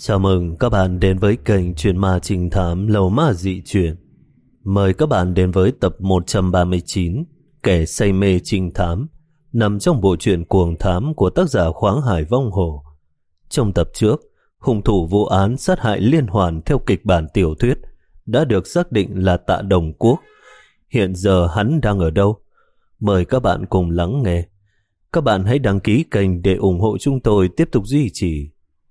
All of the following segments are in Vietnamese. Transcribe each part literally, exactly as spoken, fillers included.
Chào mừng các bạn đến với kênh Truyện Ma Trinh Thám Lầu Ma Dị Truyện. Mời các bạn đến với tập một trăm ba mươi chín Kẻ say mê trinh thám, nằm trong bộ truyện Cuồng Thám của tác giả Khoáng Hải Vong Hồ. Trong tập trước, hung thủ vụ án sát hại liên hoàn theo kịch bản tiểu thuyết đã được xác định là Tạ Đồng Quốc. Hiện giờ hắn đang ở đâu? Mời các bạn cùng lắng nghe. Các bạn hãy đăng ký kênh để ủng hộ chúng tôi tiếp tục duy trì.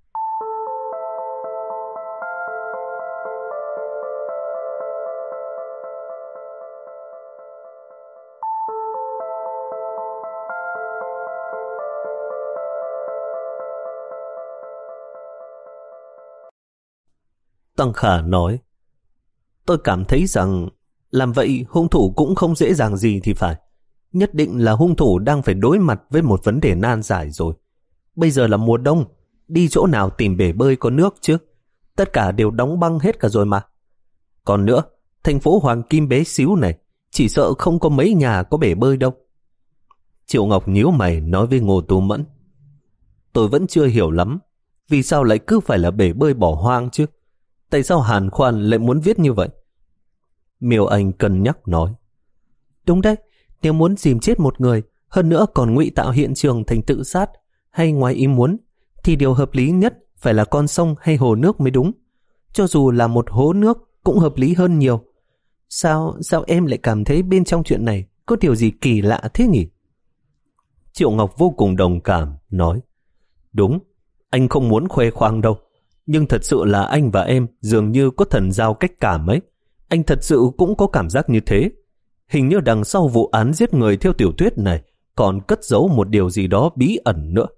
Tăng Khả nói, tôi cảm thấy rằng làm vậy hung thủ cũng không dễ dàng gì thì phải. Nhất định là hung thủ đang phải đối mặt với một vấn đề nan giải rồi. Bây giờ là mùa đông, đi chỗ nào tìm bể bơi có nước chứ? Tất cả đều đóng băng hết cả rồi mà. Còn nữa, thành phố Hoàng Kim bé xíu này, chỉ sợ không có mấy nhà có bể bơi đâu. Triệu Ngọc nhíu mày nói với Ngô Tú Mẫn, tôi vẫn chưa hiểu lắm, vì sao lại cứ phải là bể bơi bỏ hoang chứ? Tại sao Hàn Khoan lại muốn viết như vậy? Miêu Anh cân nhắc nói, đúng đấy, nếu muốn dìm chết một người, hơn nữa còn ngụy tạo hiện trường thành tự sát hay ngoài ý muốn, thì điều hợp lý nhất phải là con sông hay hồ nước mới đúng. Cho dù là một hố nước cũng hợp lý hơn nhiều. Sao, sao em lại cảm thấy bên trong chuyện này có điều gì kỳ lạ thế nhỉ? Triệu Ngọc vô cùng đồng cảm, nói, đúng, anh không muốn khoe khoang đâu. Nhưng thật sự là anh và em dường như có thần giao cách cảm ấy. Anh thật sự cũng có cảm giác như thế. Hình như đằng sau vụ án giết người theo tiểu thuyết này còn cất giấu một điều gì đó bí ẩn nữa.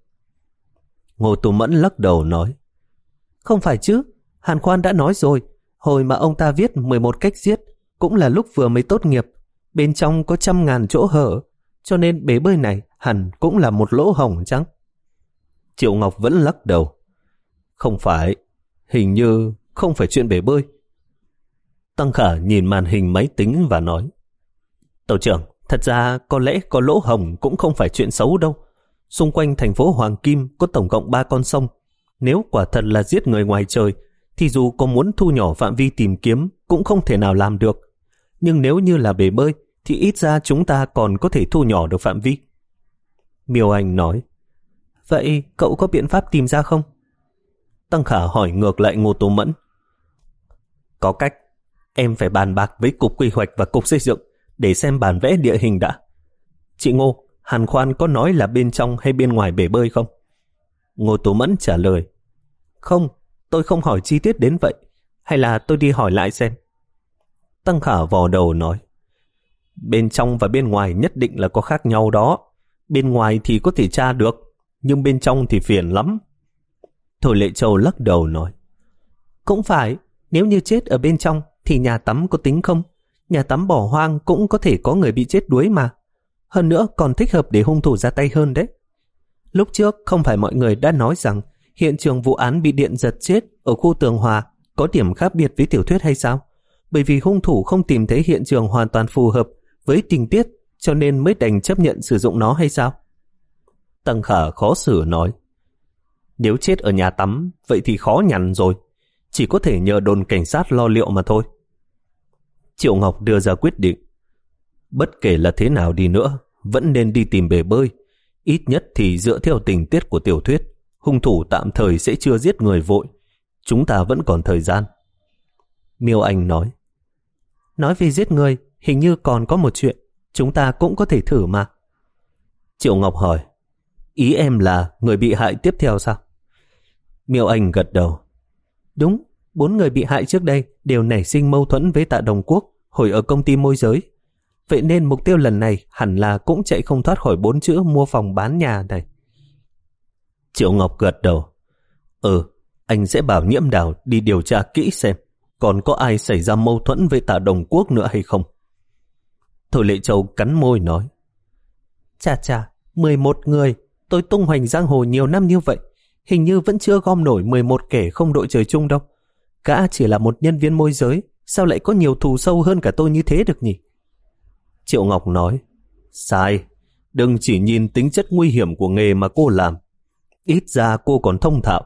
Ngô Tú Mẫn lắc đầu nói, không phải chứ, Hàn Khoan đã nói rồi, hồi mà ông ta viết mười một cách giết cũng là lúc vừa mới tốt nghiệp, bên trong có trăm ngàn chỗ hở, cho nên bể bơi này hẳn cũng là một lỗ hổng chăng? Triệu Ngọc vẫn lắc đầu, không phải, hình như không phải chuyện bể bơi. Tăng Khả nhìn màn hình máy tính và nói, tàu trưởng, thật ra có lẽ có lỗ hổng cũng không phải chuyện xấu đâu. Xung quanh thành phố Hoàng Kim có tổng cộng ba con sông. Nếu quả thật là giết người ngoài trời, thì dù có muốn thu nhỏ phạm vi tìm kiếm cũng không thể nào làm được. Nhưng nếu như là bể bơi, thì ít ra chúng ta còn có thể thu nhỏ được phạm vi. Miêu Anh nói, vậy cậu có biện pháp tìm ra không? Tăng Khả hỏi ngược lại Ngô Tú Mẫn, có cách, em phải bàn bạc với Cục Quy hoạch và Cục Xây dựng để xem bản vẽ địa hình đã. Chị Ngô, Hàn Khoan có nói là bên trong hay bên ngoài bể bơi không? Ngô Tú Mẫn trả lời, không, tôi không hỏi chi tiết đến vậy, hay là tôi đi hỏi lại xem. Tăng Khả vò đầu nói, bên trong và bên ngoài nhất định là có khác nhau đó. Bên ngoài thì có thể tra được, nhưng bên trong thì phiền lắm. Thôi Lệ Châu lắc đầu nói, cũng phải, nếu như chết ở bên trong thì nhà tắm có tính không? Nhà tắm bỏ hoang cũng có thể có người bị chết đuối mà. Hơn nữa còn thích hợp để hung thủ ra tay hơn đấy. Lúc trước không phải mọi người đã nói rằng hiện trường vụ án bị điện giật chết ở khu Tường Hòa có điểm khác biệt với tiểu thuyết hay sao? Bởi vì hung thủ không tìm thấy hiện trường hoàn toàn phù hợp với tình tiết, cho nên mới đành chấp nhận sử dụng nó hay sao? Tăng Khả khó xử nói, nếu chết ở nhà tắm, vậy thì khó nhằn rồi. Chỉ có thể nhờ đồn cảnh sát lo liệu mà thôi. Triệu Ngọc đưa ra quyết định, bất kể là thế nào đi nữa, vẫn nên đi tìm bể bơi. Ít nhất thì dựa theo tình tiết của tiểu thuyết, hung thủ tạm thời sẽ chưa giết người vội. Chúng ta vẫn còn thời gian. Miêu Anh nói, nói về giết người, hình như còn có một chuyện, chúng ta cũng có thể thử mà. Triệu Ngọc hỏi, ý em là người bị hại tiếp theo sao? Miêu Anh gật đầu, đúng, bốn người bị hại trước đây đều nảy sinh mâu thuẫn với Tạ Đồng Quốc hồi ở công ty môi giới. Vậy nên mục tiêu lần này hẳn là cũng chạy không thoát khỏi bốn chữ mua phòng bán nhà này. Triệu Ngọc gật đầu, Ừ, anh sẽ bảo Nhiễm Đào đi điều tra kỹ xem còn có ai xảy ra mâu thuẫn với Tạ Đồng Quốc nữa hay không. Thôi Lệ Châu cắn môi nói, chà chà, mười một người, tôi tung hoành giang hồ nhiều năm như vậy, hình như vẫn chưa gom nổi mười một kẻ không đội trời chung đâu. Gã chỉ là một nhân viên môi giới, sao lại có nhiều thù sâu hơn cả tôi như thế được nhỉ? Triệu Ngọc nói, sai, đừng chỉ nhìn tính chất nguy hiểm của nghề mà cô làm. Ít ra cô còn thông thạo,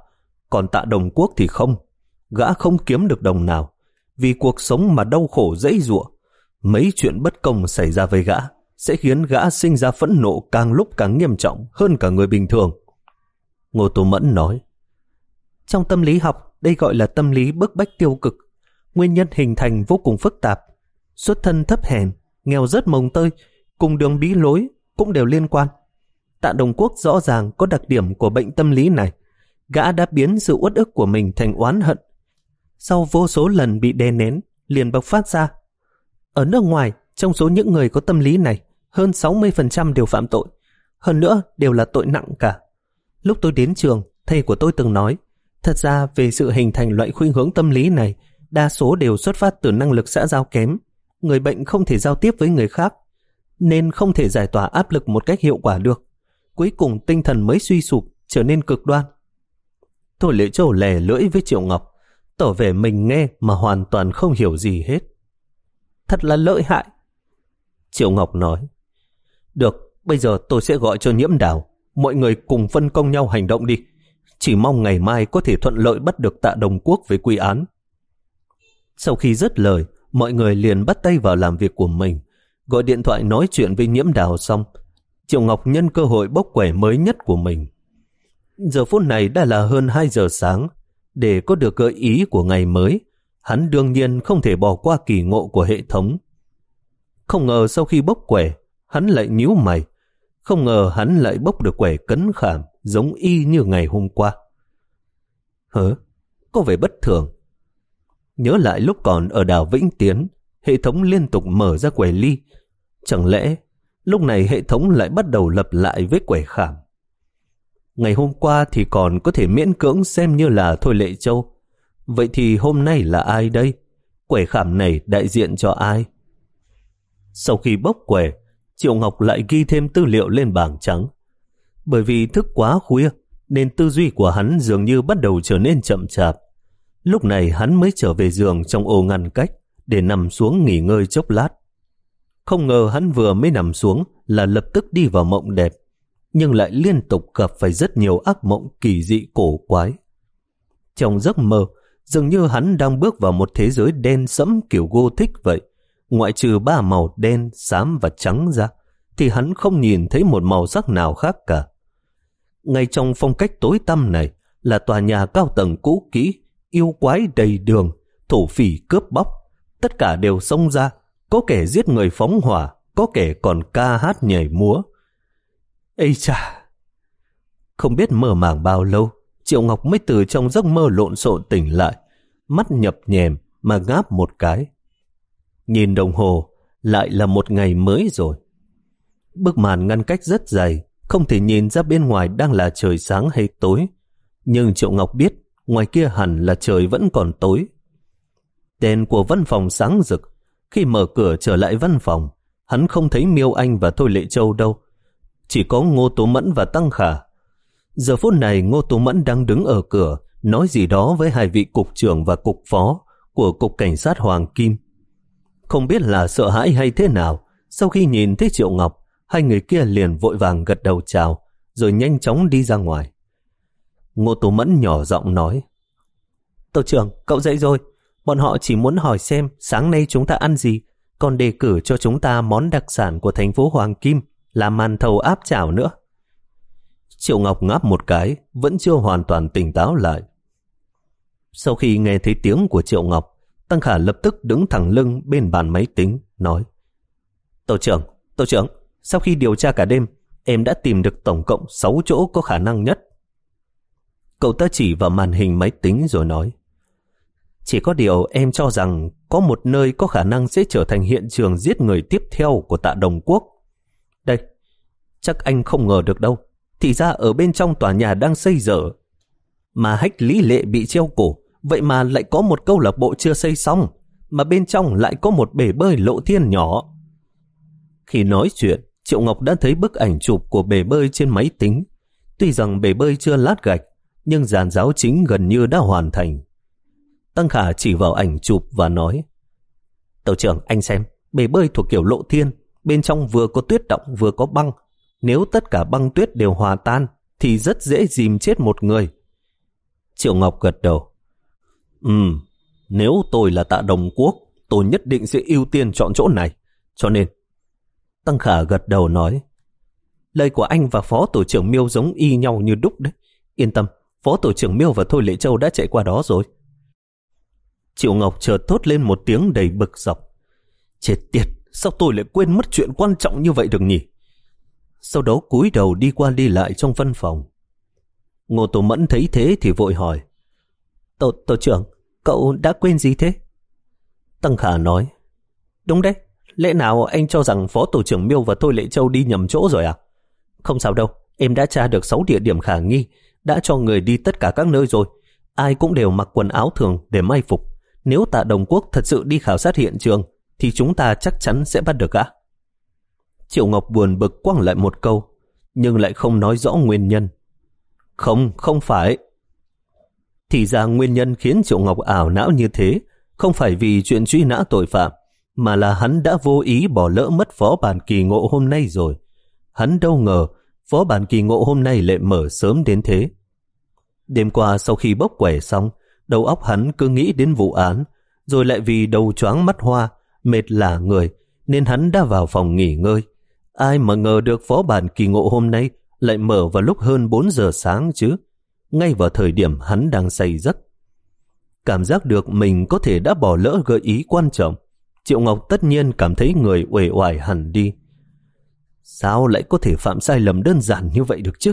Còn Tạ Đồng Quốc thì không. Gã không kiếm được đồng nào, vì cuộc sống mà đau khổ dãy giụa. Mấy chuyện bất công xảy ra với gã sẽ khiến gã sinh ra phẫn nộ càng lúc càng nghiêm trọng hơn cả người bình thường. Ngô Tú Mẫn nói, trong tâm lý học, đây gọi là tâm lý bức bách tiêu cực. Nguyên nhân hình thành vô cùng phức tạp. Xuất thân thấp hèn, nghèo rớt mồng tơi, cùng đường bí lối cũng đều liên quan. Tạ Đồng Quốc rõ ràng có đặc điểm của bệnh tâm lý này. Gã đã biến sự uất ức của mình thành oán hận. Sau vô số lần bị đè nén, liền bộc phát ra. Ở nước ngoài, trong số những người có tâm lý này, hơn sáu mươi phần trăm đều phạm tội. Hơn nữa, đều là tội nặng cả. Lúc tôi đến trường, thầy của tôi từng nói, thật ra về sự hình thành loại khuynh hướng tâm lý này, đa số đều xuất phát từ năng lực xã giao kém. Người bệnh không thể giao tiếp với người khác, nên không thể giải tỏa áp lực một cách hiệu quả được. Cuối cùng tinh thần mới suy sụp, trở nên cực đoan. Thôi Lệ Châu lè lưỡi với Triệu Ngọc, tỏ vẻ mình nghe mà hoàn toàn không hiểu gì hết. Thật là lợi hại. Triệu Ngọc nói, được, bây giờ tôi sẽ gọi cho Nhiễm Đào. Mọi người cùng phân công nhau hành động đi. Chỉ mong ngày mai có thể thuận lợi bắt được Tạ Đồng Quốc với quy án. Sau khi dứt lời, mọi người liền bắt tay vào làm việc của mình. Gọi điện thoại nói chuyện với Nhiễm Đào xong, Triệu Ngọc nhân cơ hội bốc quẻ mới nhất của mình. Giờ phút này đã là hơn hai giờ sáng. Để có được gợi ý của ngày mới, hắn đương nhiên không thể bỏ qua kỳ ngộ của hệ thống. Không ngờ sau khi bốc quẻ, hắn lại nhíu mày. Không ngờ hắn lại bốc được quẻ cấn khảm giống y như ngày hôm qua. Hớ, có vẻ bất thường. Nhớ lại lúc còn ở đảo Vĩnh Tiến, hệ thống liên tục mở ra quẻ ly. Chẳng lẽ lúc này hệ thống lại bắt đầu lập lại với quẻ khảm? Ngày hôm qua thì còn có thể miễn cưỡng xem như là Thôi Lệ Châu. Vậy thì hôm nay là ai đây? Quẻ khảm này đại diện cho ai? Sau khi bốc quẻ, Triệu Ngọc lại ghi thêm tư liệu lên bảng trắng. Bởi vì thức quá khuya, nên tư duy của hắn dường như bắt đầu trở nên chậm chạp. Lúc này hắn mới trở về giường trong ô ngăn cách để nằm xuống nghỉ ngơi chốc lát. Không ngờ hắn vừa mới nằm xuống là lập tức đi vào mộng đẹp, nhưng lại liên tục gặp phải rất nhiều ác mộng kỳ dị cổ quái. Trong giấc mơ, dường như hắn đang bước vào một thế giới đen sẫm kiểu Gothic vậy. Ngoại trừ ba màu đen, xám và trắng ra, thì hắn không nhìn thấy một màu sắc nào khác cả. Ngay trong phong cách tối tăm này là tòa nhà cao tầng cũ kỹ, yêu quái đầy đường, thổ phỉ cướp bóc. Tất cả đều xông ra, có kẻ giết người phóng hỏa, có kẻ còn ca hát nhảy múa. Ây chà! Không biết mơ màng bao lâu, Triệu Ngọc mới từ trong giấc mơ lộn xộn tỉnh lại, mắt nhập nhèm mà ngáp một cái. Nhìn đồng hồ, lại là một ngày mới rồi. Bức màn ngăn cách rất dày, không thể nhìn ra bên ngoài đang là trời sáng hay tối. Nhưng Triệu Ngọc biết, ngoài kia hẳn là trời vẫn còn tối. Đèn của văn phòng sáng rực. Khi mở cửa trở lại văn phòng, hắn không thấy Miêu Anh và Thôi Lệ Châu đâu. Chỉ có Ngô Tú Mẫn và Tăng Khả. Giờ phút này Ngô Tú Mẫn đang đứng ở cửa, nói gì đó với hai vị cục trưởng và cục phó của Cục Cảnh sát Hoàng Kim. Không biết là sợ hãi hay thế nào, sau khi nhìn thấy Triệu Ngọc, hai người kia liền vội vàng gật đầu chào, rồi nhanh chóng đi ra ngoài. Ngô Tú Mẫn nhỏ giọng nói, Tổ trưởng, cậu dậy rồi. Bọn họ chỉ muốn hỏi xem sáng nay chúng ta ăn gì, còn đề cử cho chúng ta món đặc sản của thành phố Hoàng Kim là màn thầu áp chảo nữa. Triệu Ngọc ngáp một cái, vẫn chưa hoàn toàn tỉnh táo lại. Sau khi nghe thấy tiếng của Triệu Ngọc, Tăng Khả lập tức đứng thẳng lưng bên bàn máy tính, nói, Tổ trưởng, Tổ trưởng, sau khi điều tra cả đêm, em đã tìm được tổng cộng sáu chỗ có khả năng nhất. Cậu ta chỉ vào màn hình máy tính rồi nói, chỉ có điều em cho rằng có một nơi có khả năng sẽ trở thành hiện trường giết người tiếp theo của Tạ Đồng Quốc. Đây, chắc anh không ngờ được đâu. Thì ra ở bên trong tòa nhà đang xây dở, mà Hách Lý Lệ bị treo cổ, vậy mà lại có một câu lạc bộ chưa xây xong, mà bên trong lại có một bể bơi lộ thiên nhỏ. Khi nói chuyện, Triệu Ngọc đã thấy bức ảnh chụp của bể bơi trên máy tính. Tuy rằng bể bơi chưa lát gạch, nhưng giàn giáo chính gần như đã hoàn thành. Tăng Khả chỉ vào ảnh chụp và nói, Tổ trưởng, anh xem, bể bơi thuộc kiểu lộ thiên, bên trong vừa có tuyết động vừa có băng. Nếu tất cả băng tuyết đều hòa tan thì rất dễ dìm chết một người. Triệu Ngọc gật đầu. Ừm, nếu tôi là Tạ Đồng Quốc, tôi nhất định sẽ ưu tiên chọn chỗ này. Cho nên, Tăng Khả gật đầu nói, lời của anh và Phó Tổ trưởng Miêu giống y nhau như đúc đấy. Yên tâm, Phó Tổ trưởng Miêu và Thôi Lệ Châu đã chạy qua đó rồi. Triệu Ngọc chợt thốt lên một tiếng đầy bực dọc. Chết tiệt, sao tôi lại quên mất chuyện quan trọng như vậy được nhỉ? Sau đó cúi đầu đi qua đi lại trong văn phòng. Ngô Tổ Mẫn thấy thế thì vội hỏi, Tổ, tổ trưởng, cậu đã quên gì thế? Tăng Khả nói, đúng đấy, lẽ nào anh cho rằng Phó Tổ trưởng Miêu và Thôi Lệ Châu đi nhầm chỗ rồi à? Không sao đâu, em đã tra được sáu địa điểm khả nghi, đã cho người đi tất cả các nơi rồi. Ai cũng đều mặc quần áo thường để mai phục. Nếu Tạ Đồng Quốc thật sự đi khảo sát hiện trường thì chúng ta chắc chắn sẽ bắt được gã. Triệu Ngọc buồn bực quăng lại một câu, nhưng lại không nói rõ nguyên nhân. Không, không phải. Thì ra nguyên nhân khiến Triệu Ngọc ảo não như thế không phải vì chuyện truy nã tội phạm, mà là hắn đã vô ý bỏ lỡ mất Phó Bản Kỳ Ngộ hôm nay rồi. Hắn đâu ngờ Phó Bản Kỳ Ngộ hôm nay lại mở sớm đến thế. Đêm qua sau khi bốc quẻ xong, đầu óc hắn cứ nghĩ đến vụ án, rồi lại vì đầu choáng mắt hoa, mệt lả người, nên hắn đã vào phòng nghỉ ngơi. Ai mà ngờ được Phó Bản Kỳ Ngộ hôm nay lại mở vào lúc hơn bốn giờ sáng chứ, ngay vào thời điểm hắn đang say giấc. Cảm giác được mình có thể đã bỏ lỡ gợi ý quan trọng, Triệu Ngọc tất nhiên cảm thấy người uể oải hẳn đi. Sao lại có thể phạm sai lầm đơn giản như vậy được chứ?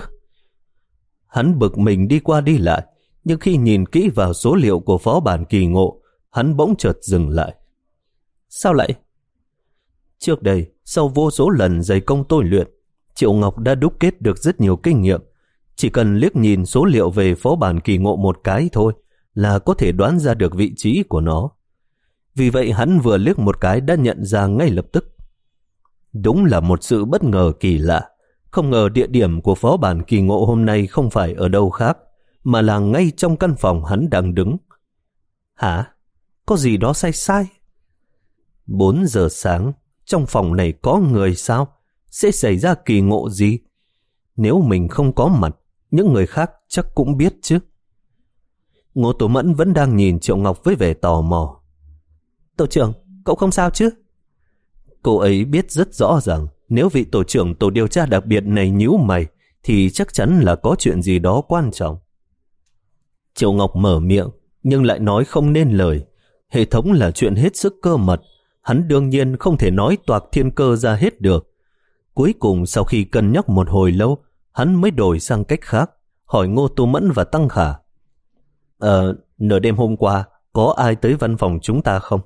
Hắn bực mình đi qua đi lại, nhưng khi nhìn kỹ vào số liệu của Phó Bản Kỳ Ngộ, hắn bỗng chợt dừng lại. Sao lại? Trước đây, sau vô số lần dày công tôi luyện, Triệu Ngọc đã đúc kết được rất nhiều kinh nghiệm. Chỉ cần liếc nhìn số liệu về Phó Bản Kỳ Ngộ một cái thôi là có thể đoán ra được vị trí của nó. Vì vậy hắn vừa liếc một cái đã nhận ra ngay lập tức. Đúng là một sự bất ngờ kỳ lạ. Không ngờ địa điểm của Phó Bản Kỳ Ngộ hôm nay không phải ở đâu khác, mà là ngay trong căn phòng hắn đang đứng. Hả? Có gì đó sai sai? Bốn giờ sáng, trong phòng này có người sao? Sẽ xảy ra kỳ ngộ gì? Nếu mình không có mặt, những người khác chắc cũng biết chứ. Ngô Tổ Mẫn vẫn đang nhìn Triệu Ngọc với vẻ tò mò. Tổ trưởng, cậu không sao chứ? Cô ấy biết rất rõ rằng nếu vị tổ trưởng tổ điều tra đặc biệt này nhíu mày thì chắc chắn là có chuyện gì đó quan trọng. Triệu Ngọc mở miệng nhưng lại nói không nên lời. Hệ thống là chuyện hết sức cơ mật, hắn đương nhiên không thể nói toạc thiên cơ ra hết được. Cuối cùng sau khi cân nhắc một hồi lâu, hắn mới đổi sang cách khác, hỏi Ngô Tô Mẫn và Tăng Khả. Ờ, nửa đêm hôm qua, có ai tới văn phòng chúng ta không?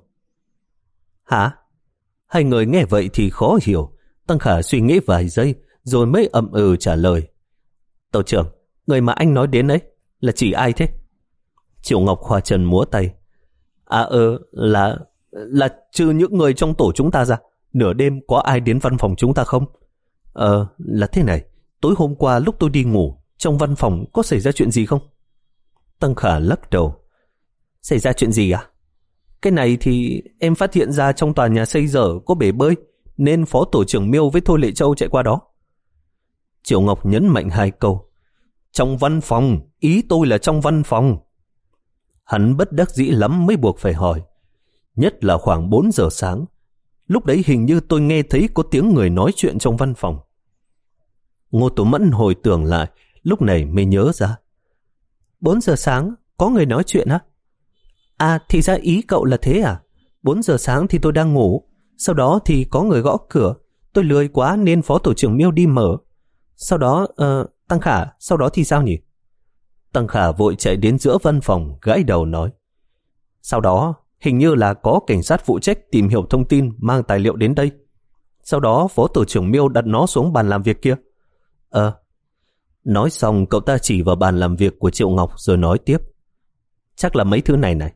Hả? Hai người nghe vậy thì khó hiểu. Tăng Khả suy nghĩ vài giây, rồi mới ậm ừ trả lời. Tổ trưởng, người mà anh nói đến ấy, là chỉ ai thế? Triệu Ngọc khoa chân múa tay. À ờ, là... là trừ những người trong tổ chúng ta ra, nửa đêm có ai đến văn phòng chúng ta không? Ờ, là thế này, tối hôm qua lúc tôi đi ngủ, trong văn phòng có xảy ra chuyện gì không? Tăng Khả lắc đầu. Xảy ra chuyện gì à? Cái này thì em phát hiện ra trong tòa nhà xây dở có bể bơi, nên Phó Tổ trưởng Miêu với Thôi Lệ Châu chạy qua đó. Triệu Ngọc nhấn mạnh hai câu. Trong văn phòng, ý tôi là trong văn phòng. Hắn bất đắc dĩ lắm mới buộc phải hỏi. Nhất là khoảng bốn giờ sáng. Lúc đấy hình như tôi nghe thấy có tiếng người nói chuyện trong văn phòng. Ngô Tổ Mẫn hồi tưởng lại, lúc này mới nhớ ra. Bốn giờ sáng, có người nói chuyện á? À, thì ra ý cậu là thế à? Bốn giờ sáng thì tôi đang ngủ, sau đó thì có người gõ cửa. Tôi lười quá nên Phó Tổ trưởng Miêu đi mở. Sau đó, uh, Tăng Khả, sau đó thì sao nhỉ? Tăng Khả vội chạy đến giữa văn phòng, gãi đầu nói. Sau đó, hình như là có cảnh sát phụ trách tìm hiểu thông tin mang tài liệu đến đây. Sau đó Phó Tổ trưởng Miêu đặt nó xuống bàn làm việc kia. Ờ. Nói xong cậu ta chỉ vào bàn làm việc của Triệu Ngọc rồi nói tiếp. Chắc là mấy thứ này này.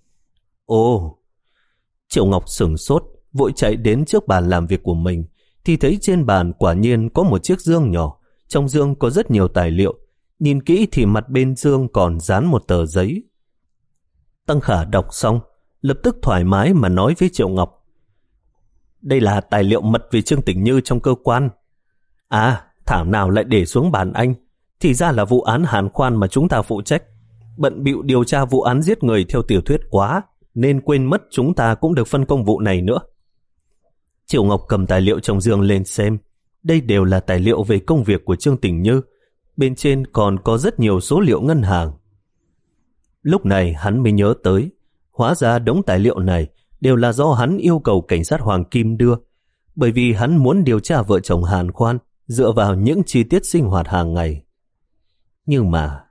Ồ. Triệu Ngọc sửng sốt, vội chạy đến trước bàn làm việc của mình, thì thấy trên bàn quả nhiên có một chiếc dương nhỏ. Trong dương có rất nhiều tài liệu. Nhìn kỹ thì mặt bên dương còn dán một tờ giấy. Tăng Khả đọc xong, lập tức thoải mái mà nói với Triệu Ngọc. Đây là tài liệu mật về Trương Tĩnh Như trong cơ quan. À, thảo nào lại để xuống bàn anh. Thì ra là vụ án Hàn Khoan mà chúng ta phụ trách. bận bịu điều tra vụ án giết người theo tiểu thuyết quá, nên quên mất chúng ta cũng được phân công vụ này nữa. Triệu Ngọc cầm tài liệu trong giường lên xem. Đây đều là tài liệu về công việc của Trương Tình Như. Bên trên còn có rất nhiều số liệu ngân hàng. Lúc này hắn mới nhớ tới, hóa ra đống tài liệu này đều là do hắn yêu cầu cảnh sát Hoàng Kim đưa, bởi vì hắn muốn điều tra vợ chồng Hàn Khoan dựa vào những chi tiết sinh hoạt hàng ngày. Nhưng mà...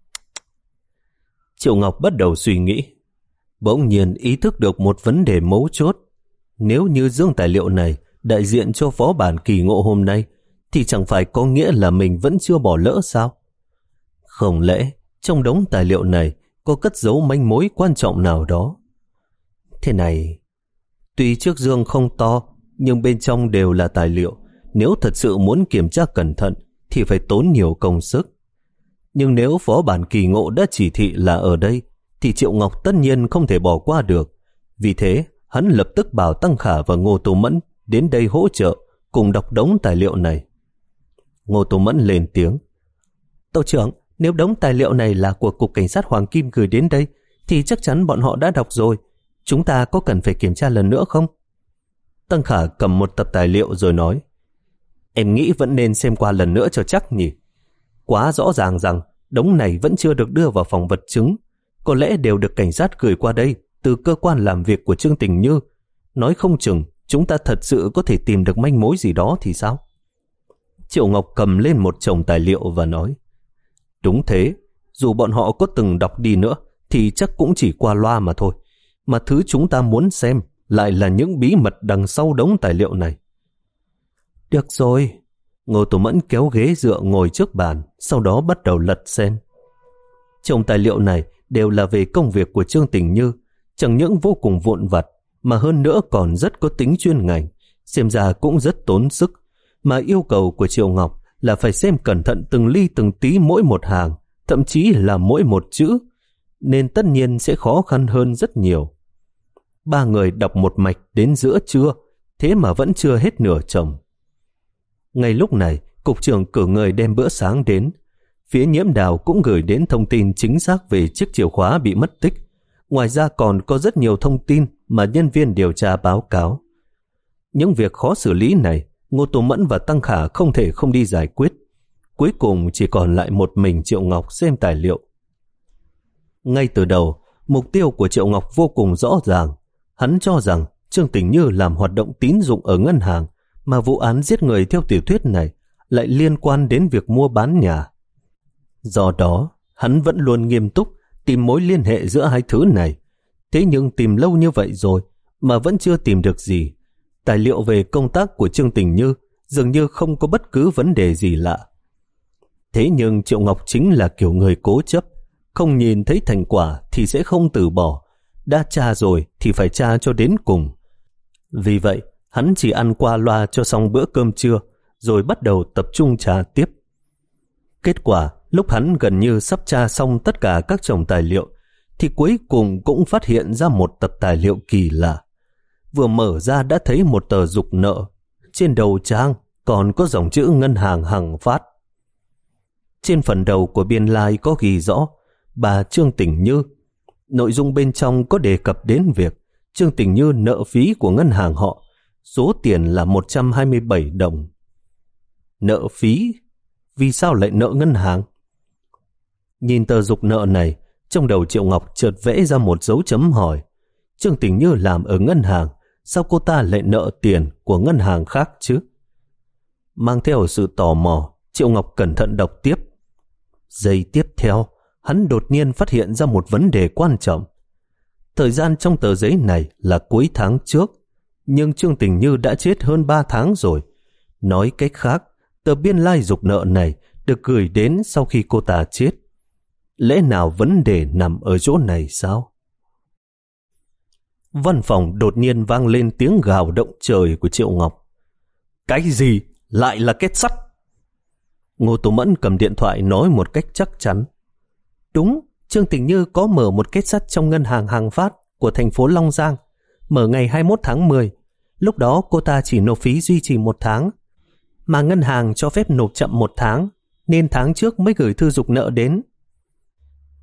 Triệu Ngọc bắt đầu suy nghĩ, bỗng nhiên ý thức được một vấn đề mấu chốt. Nếu như dương tài liệu này đại diện cho phó bản kỳ ngộ hôm nay, thì chẳng phải có nghĩa là mình vẫn chưa bỏ lỡ sao? Không lẽ trong đống tài liệu này có cất giấu manh mối quan trọng nào đó? Thế này, tuy chiếc dương không to, nhưng bên trong đều là tài liệu. Nếu thật sự muốn kiểm tra cẩn thận thì phải tốn nhiều công sức. Nhưng nếu phó bản kỳ ngộ đã chỉ thị là ở đây, thì Triệu Ngọc tất nhiên không thể bỏ qua được. Vì thế, hắn lập tức bảo Tăng Khả và Ngô Tô Mẫn đến đây hỗ trợ, cùng đọc đống tài liệu này. Ngô Tô Mẫn lên tiếng. Tổ trưởng, nếu đống tài liệu này là của Cục Cảnh sát Hoàng Kim gửi đến đây, thì chắc chắn bọn họ đã đọc rồi. Chúng ta có cần phải kiểm tra lần nữa không? Tăng Khả cầm một tập tài liệu rồi nói. Em nghĩ vẫn nên xem qua lần nữa cho chắc nhỉ. Quá rõ ràng rằng đống này vẫn chưa được đưa vào phòng vật chứng. Có lẽ đều được cảnh sát gửi qua đây từ cơ quan làm việc của Trương Tình Như. Nói không chừng chúng ta thật sự có thể tìm được manh mối gì đó thì sao? Triệu Ngọc cầm lên một chồng tài liệu và nói. Đúng thế, dù bọn họ có từng đọc đi nữa thì chắc cũng chỉ qua loa mà thôi. Mà thứ chúng ta muốn xem lại là những bí mật đằng sau đống tài liệu này. Được rồi. Ngô Tô Mẫn kéo ghế dựa ngồi trước bàn, sau đó bắt đầu lật xem. Chồng tài liệu này đều là về công việc của Trương Tình Như, chẳng những vô cùng vụn vặt, mà hơn nữa còn rất có tính chuyên ngành, xem ra cũng rất tốn sức. Mà yêu cầu của Triệu Ngọc là phải xem cẩn thận từng ly từng tí mỗi một hàng, thậm chí là mỗi một chữ, nên tất nhiên sẽ khó khăn hơn rất nhiều. Ba người đọc một mạch đến giữa trưa, thế mà vẫn chưa hết nửa chồng. Ngay lúc này, cục trưởng cử người đem bữa sáng đến. Phía Nhiễm Đào cũng gửi đến thông tin chính xác về chiếc chìa khóa bị mất tích. Ngoài ra còn có rất nhiều thông tin mà nhân viên điều tra báo cáo. Những việc khó xử lý này, Ngô Tô Mẫn và Tăng Khả không thể không đi giải quyết. Cuối cùng chỉ còn lại một mình Triệu Ngọc xem tài liệu. Ngay từ đầu, mục tiêu của Triệu Ngọc vô cùng rõ ràng. Hắn cho rằng Trương Tình Như làm hoạt động tín dụng ở ngân hàng, mà vụ án giết người theo tiểu thuyết này lại liên quan đến việc mua bán nhà. Do đó, hắn vẫn luôn nghiêm túc tìm mối liên hệ giữa hai thứ này. Thế nhưng tìm lâu như vậy rồi mà vẫn chưa tìm được gì. Tài liệu về công tác của Trương Tình Như dường như không có bất cứ vấn đề gì lạ. Thế nhưng Triệu Ngọc chính là kiểu người cố chấp, không nhìn thấy thành quả thì sẽ không từ bỏ. Đã tra rồi thì phải tra cho đến cùng. Vì vậy, hắn chỉ ăn qua loa cho xong bữa cơm trưa, rồi bắt đầu tập trung tra tiếp. Kết quả, lúc hắn gần như sắp tra xong tất cả các chồng tài liệu, thì cuối cùng cũng phát hiện ra một tập tài liệu kỳ lạ. Vừa mở ra đã thấy một tờ dục nợ, trên đầu trang còn có dòng chữ ngân hàng Hằng Phát. Trên phần đầu của biên lai có ghi rõ bà Trương Tình Như. Nội dung bên trong có đề cập đến việc Trương Tình Như nợ phí của ngân hàng họ, số tiền là một trăm hai mươi bảy đồng. Nợ phí? Vì sao lại nợ ngân hàng? Nhìn tờ dục nợ này, trong đầu Triệu Ngọc chợt vẽ ra một dấu chấm hỏi. Trương Tình Như làm ở ngân hàng, sao cô ta lại nợ tiền của ngân hàng khác chứ? Mang theo sự tò mò, Triệu Ngọc cẩn thận đọc tiếp. Giây tiếp theo, hắn đột nhiên phát hiện ra một vấn đề quan trọng. Thời gian trong tờ giấy này là cuối tháng trước, nhưng Trương Tình Như đã chết hơn ba tháng rồi. Nói cách khác, tờ biên lai dục nợ này được gửi đến sau khi cô ta chết. Lẽ nào vấn đề nằm ở chỗ này sao? Văn phòng đột nhiên vang lên tiếng gào động trời của Triệu Ngọc. Cái gì? Lại là kết sắt? Ngô Tô Mẫn cầm điện thoại nói một cách chắc chắn. Đúng, Trương Tình Như có mở một kết sắt trong ngân hàng Hằng Phát của thành phố Long Giang, mở ngày hai mươi mốt tháng mười. Lúc đó cô ta chỉ nộp phí duy trì một tháng, mà ngân hàng cho phép nộp chậm một tháng, nên tháng trước mới gửi thư dục nợ đến.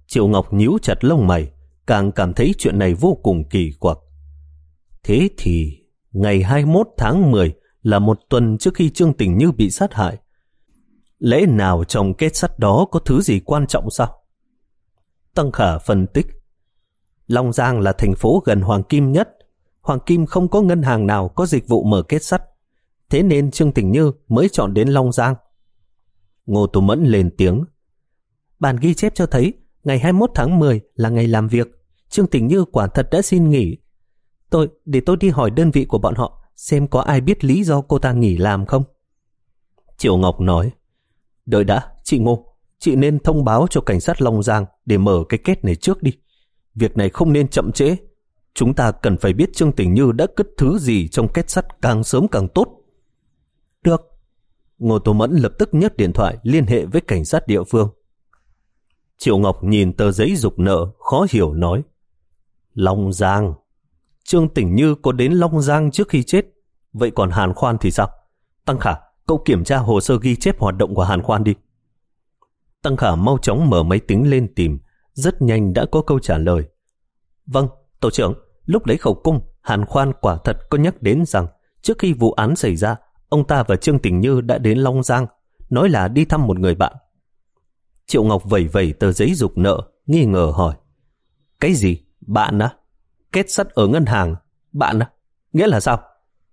Triệu Ngọc nhíu chặt lông mày, càng cảm thấy chuyện này vô cùng kỳ quặc. Thế thì ngày hai mươi mốt tháng mười là một tuần trước khi Trương Tình Như bị sát hại. Lẽ nào trong kết sắt đó có thứ gì quan trọng sao? Tăng Khả phân tích. Long Giang là thành phố gần Hoàng Kim nhất. Hoàng Kim không có ngân hàng nào có dịch vụ mở kết sắt. Thế nên Trương Tình Như mới chọn đến Long Giang. Ngô Tú Mẫn lên tiếng. Bản ghi chép cho thấy ngày hai mươi mốt tháng mười là ngày làm việc. Trương Tình Như quả thật đã xin nghỉ. Tôi, để tôi đi hỏi đơn vị của bọn họ xem có ai biết lý do cô ta nghỉ làm không. Triệu Ngọc nói. Đợi đã, chị Ngô, chị nên thông báo cho cảnh sát Long Giang để mở cái kết này trước đi. Việc này không nên chậm trễ. Chúng ta cần phải biết Trương Tình Như đã cất thứ gì trong kết sắt càng sớm càng tốt. Được. Ngô Tô Mẫn lập tức nhấc điện thoại liên hệ với cảnh sát địa phương. Triệu Ngọc nhìn tờ giấy giục nợ, khó hiểu nói. Long Giang. Trương Tình Như có đến Long Giang trước khi chết. Vậy còn Hàn Khoan thì sao? Tăng Khả, cậu kiểm tra hồ sơ ghi chép hoạt động của Hàn Khoan đi. Tăng Khả mau chóng mở máy tính lên tìm, rất nhanh đã có câu trả lời. Vâng, tổ trưởng, lúc lấy khẩu cung, Hàn Khoan quả thật có nhắc đến rằng trước khi vụ án xảy ra, ông ta và Trương Tình Như đã đến Long Giang, nói là đi thăm một người bạn. Triệu Ngọc vẩy vẩy tờ giấy giục nợ, nghi ngờ hỏi. Cái gì? Bạn á? Kết sắt ở ngân hàng? Bạn á? Nghĩa là sao?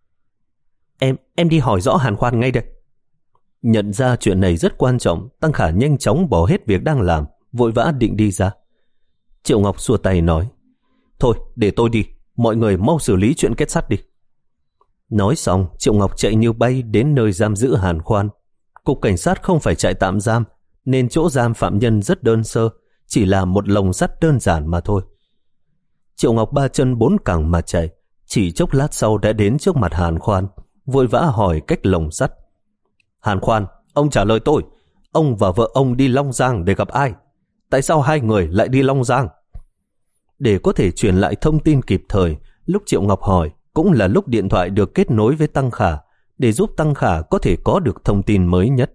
Em, em đi hỏi rõ Hàn Khoan ngay đây. Nhận ra chuyện này rất quan trọng, Tăng Khả nhanh chóng bỏ hết việc đang làm, vội vã định đi ra. Triệu Ngọc xua tay nói. Thôi, để tôi đi, mọi người mau xử lý chuyện kết sắt đi. Nói xong, Triệu Ngọc chạy như bay đến nơi giam giữ Hàn Khoan. Cục cảnh sát không phải trại tạm giam, nên chỗ giam phạm nhân rất đơn sơ, chỉ là một lồng sắt đơn giản mà thôi. Triệu Ngọc ba chân bốn cẳng mà chạy, chỉ chốc lát sau đã đến trước mặt Hàn Khoan, vội vã hỏi cách lồng sắt. Hàn Khoan, ông trả lời tôi, ông và vợ ông đi Long Giang để gặp ai? Tại sao hai người lại đi Long Giang? Để có thể truyền lại thông tin kịp thời, lúc Triệu Ngọc hỏi cũng là lúc điện thoại được kết nối với Tăng Khả, để giúp Tăng Khả có thể có được thông tin mới nhất.